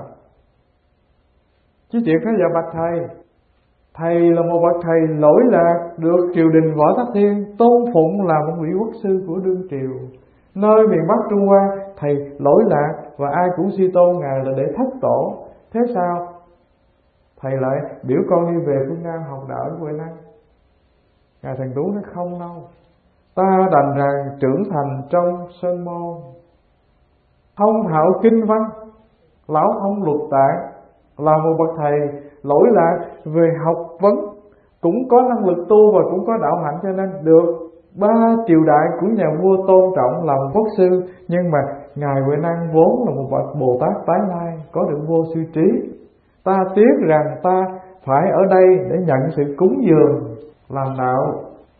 Speaker 1: Chí Triệt nói: dạ bạch thầy, thầy là một bậc thầy lỗi lạc, được triều đình Võ Tắc Thiên tôn phụng là một vị quốc sư của đương triều, Nơi miền Bắc Trung Hoa thầy lỗi lạc và ai cũng suy tôn Ngài là để thất tổ. Thế sao thầy lại biểu con đi về phương Nam học đạo ở Huệ Năng? Ngài Thần Tú nói không đâu, ta đành rằng trưởng thành trong sơn môn, thông thạo kinh văn, lão thông luật tạng, là một bậc thầy lỗi lạc về học vấn, cũng có năng lực tu và cũng có đạo hạnh, cho nên được ba triều đại của nhà vua tôn trọng làm quốc sư. Nhưng mà Ngài Huệ Năng vốn là một bậc Bồ Tát tái lai, có được vô sư trí. Ta tiếc rằng ta phải ở đây để nhận sự cúng dường làm đạo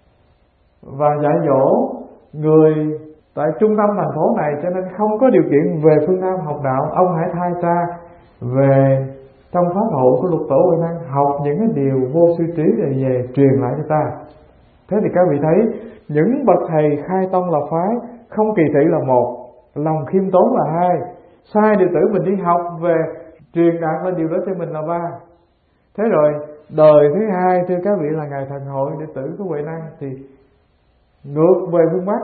Speaker 1: và dạy dỗ người tại trung tâm thành phố này, cho nên không có điều kiện về phương Nam học đạo. Ông hãy thay ta về trong pháp hội của Lục Tổ Huệ Năng, học những cái điều vô sư trí để về truyền lại cho ta. Thế thì các vị thấy những bậc thầy khai tông lập phái, không kỳ thị là một, lòng khiêm tốn là hai, sai đệ tử mình đi học về truyền đạt lên điều đó cho mình là ba. Thế rồi đời thứ hai, thưa các vị, là Ngài Thần Hội đệ tử của Huệ Năng thì ngược về phương Bắc,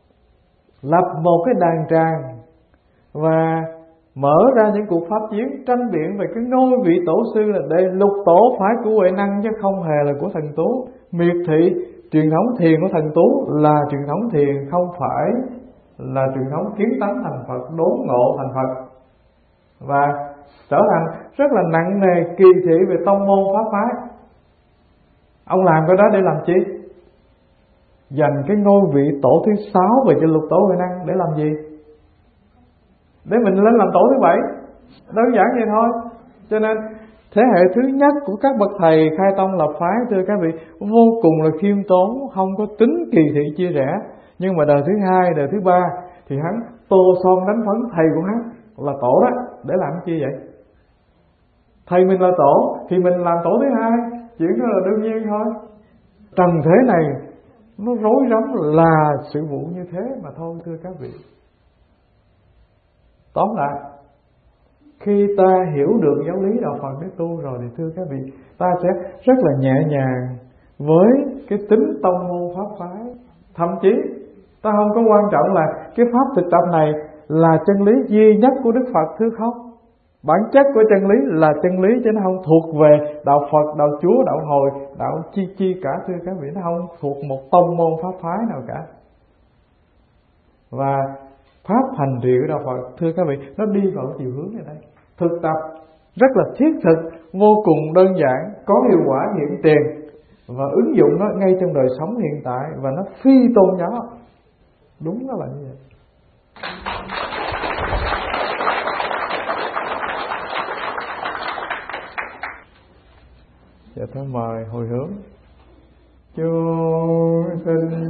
Speaker 1: lập một cái đàn tràng và mở ra những cuộc pháp chiến tranh biện về cái ngôi vị tổ sư, là để Lục Tổ phải của Huệ Năng chứ không hề là của Thần Tú. Miệt thị truyền thống thiền của Thần Tú là truyền thống thiền, không phải là truyền thống kiến tánh thành Phật, đốn ngộ thành Phật, và trở thành rất là nặng nề kỳ thị về tông môn pháp phái. Ông làm cái đó để làm chi? Dành cái ngôi vị tổ thứ sáu về cho Lục Tổ Huệ Năng để làm gì? Để mình lên làm tổ thứ bảy, đơn giản vậy thôi. Cho nên thế hệ thứ nhất của các bậc thầy khai tông lập phái, thưa các vị, vô cùng là khiêm tốn, không có tính kỳ thị chia rẽ. Nhưng mà đời thứ hai, đời thứ ba thì hắn tô son đánh phấn thầy của hắn là tổ đó. Để làm chi vậy? Thầy mình là tổ thì mình làm tổ thứ hai, chuyện đó là đương nhiên thôi. Trần thế này nó rối rắm là sự vụ như thế mà thôi, thưa các vị. Tóm lại, khi ta hiểu được giáo lý đạo Phật để tu rồi thì thưa các vị, ta sẽ rất là nhẹ nhàng với cái tính tông môn pháp phái. Thậm chí ta không có quan trọng là cái pháp thực tập này là chân lý duy nhất của Đức Phật, thưa không. Bản chất của chân lý là chân lý, chứ nó không thuộc về đạo Phật, đạo Chúa, đạo Hồi, đạo chi chi cả, thưa các vị. Nó không thuộc một tông môn pháp phái nào cả. Và pháp hành trì của đạo Phật, thưa các vị, nó đi vào chiều hướng này đây. Thực tập rất là thiết thực, vô cùng đơn giản, có hiệu quả hiện tiền, và ứng dụng nó ngay trong đời sống hiện tại, và nó phi tôn giáo. Đúng nó là như vậy. Dạ, thôi mời hồi hướng. Chúng sinh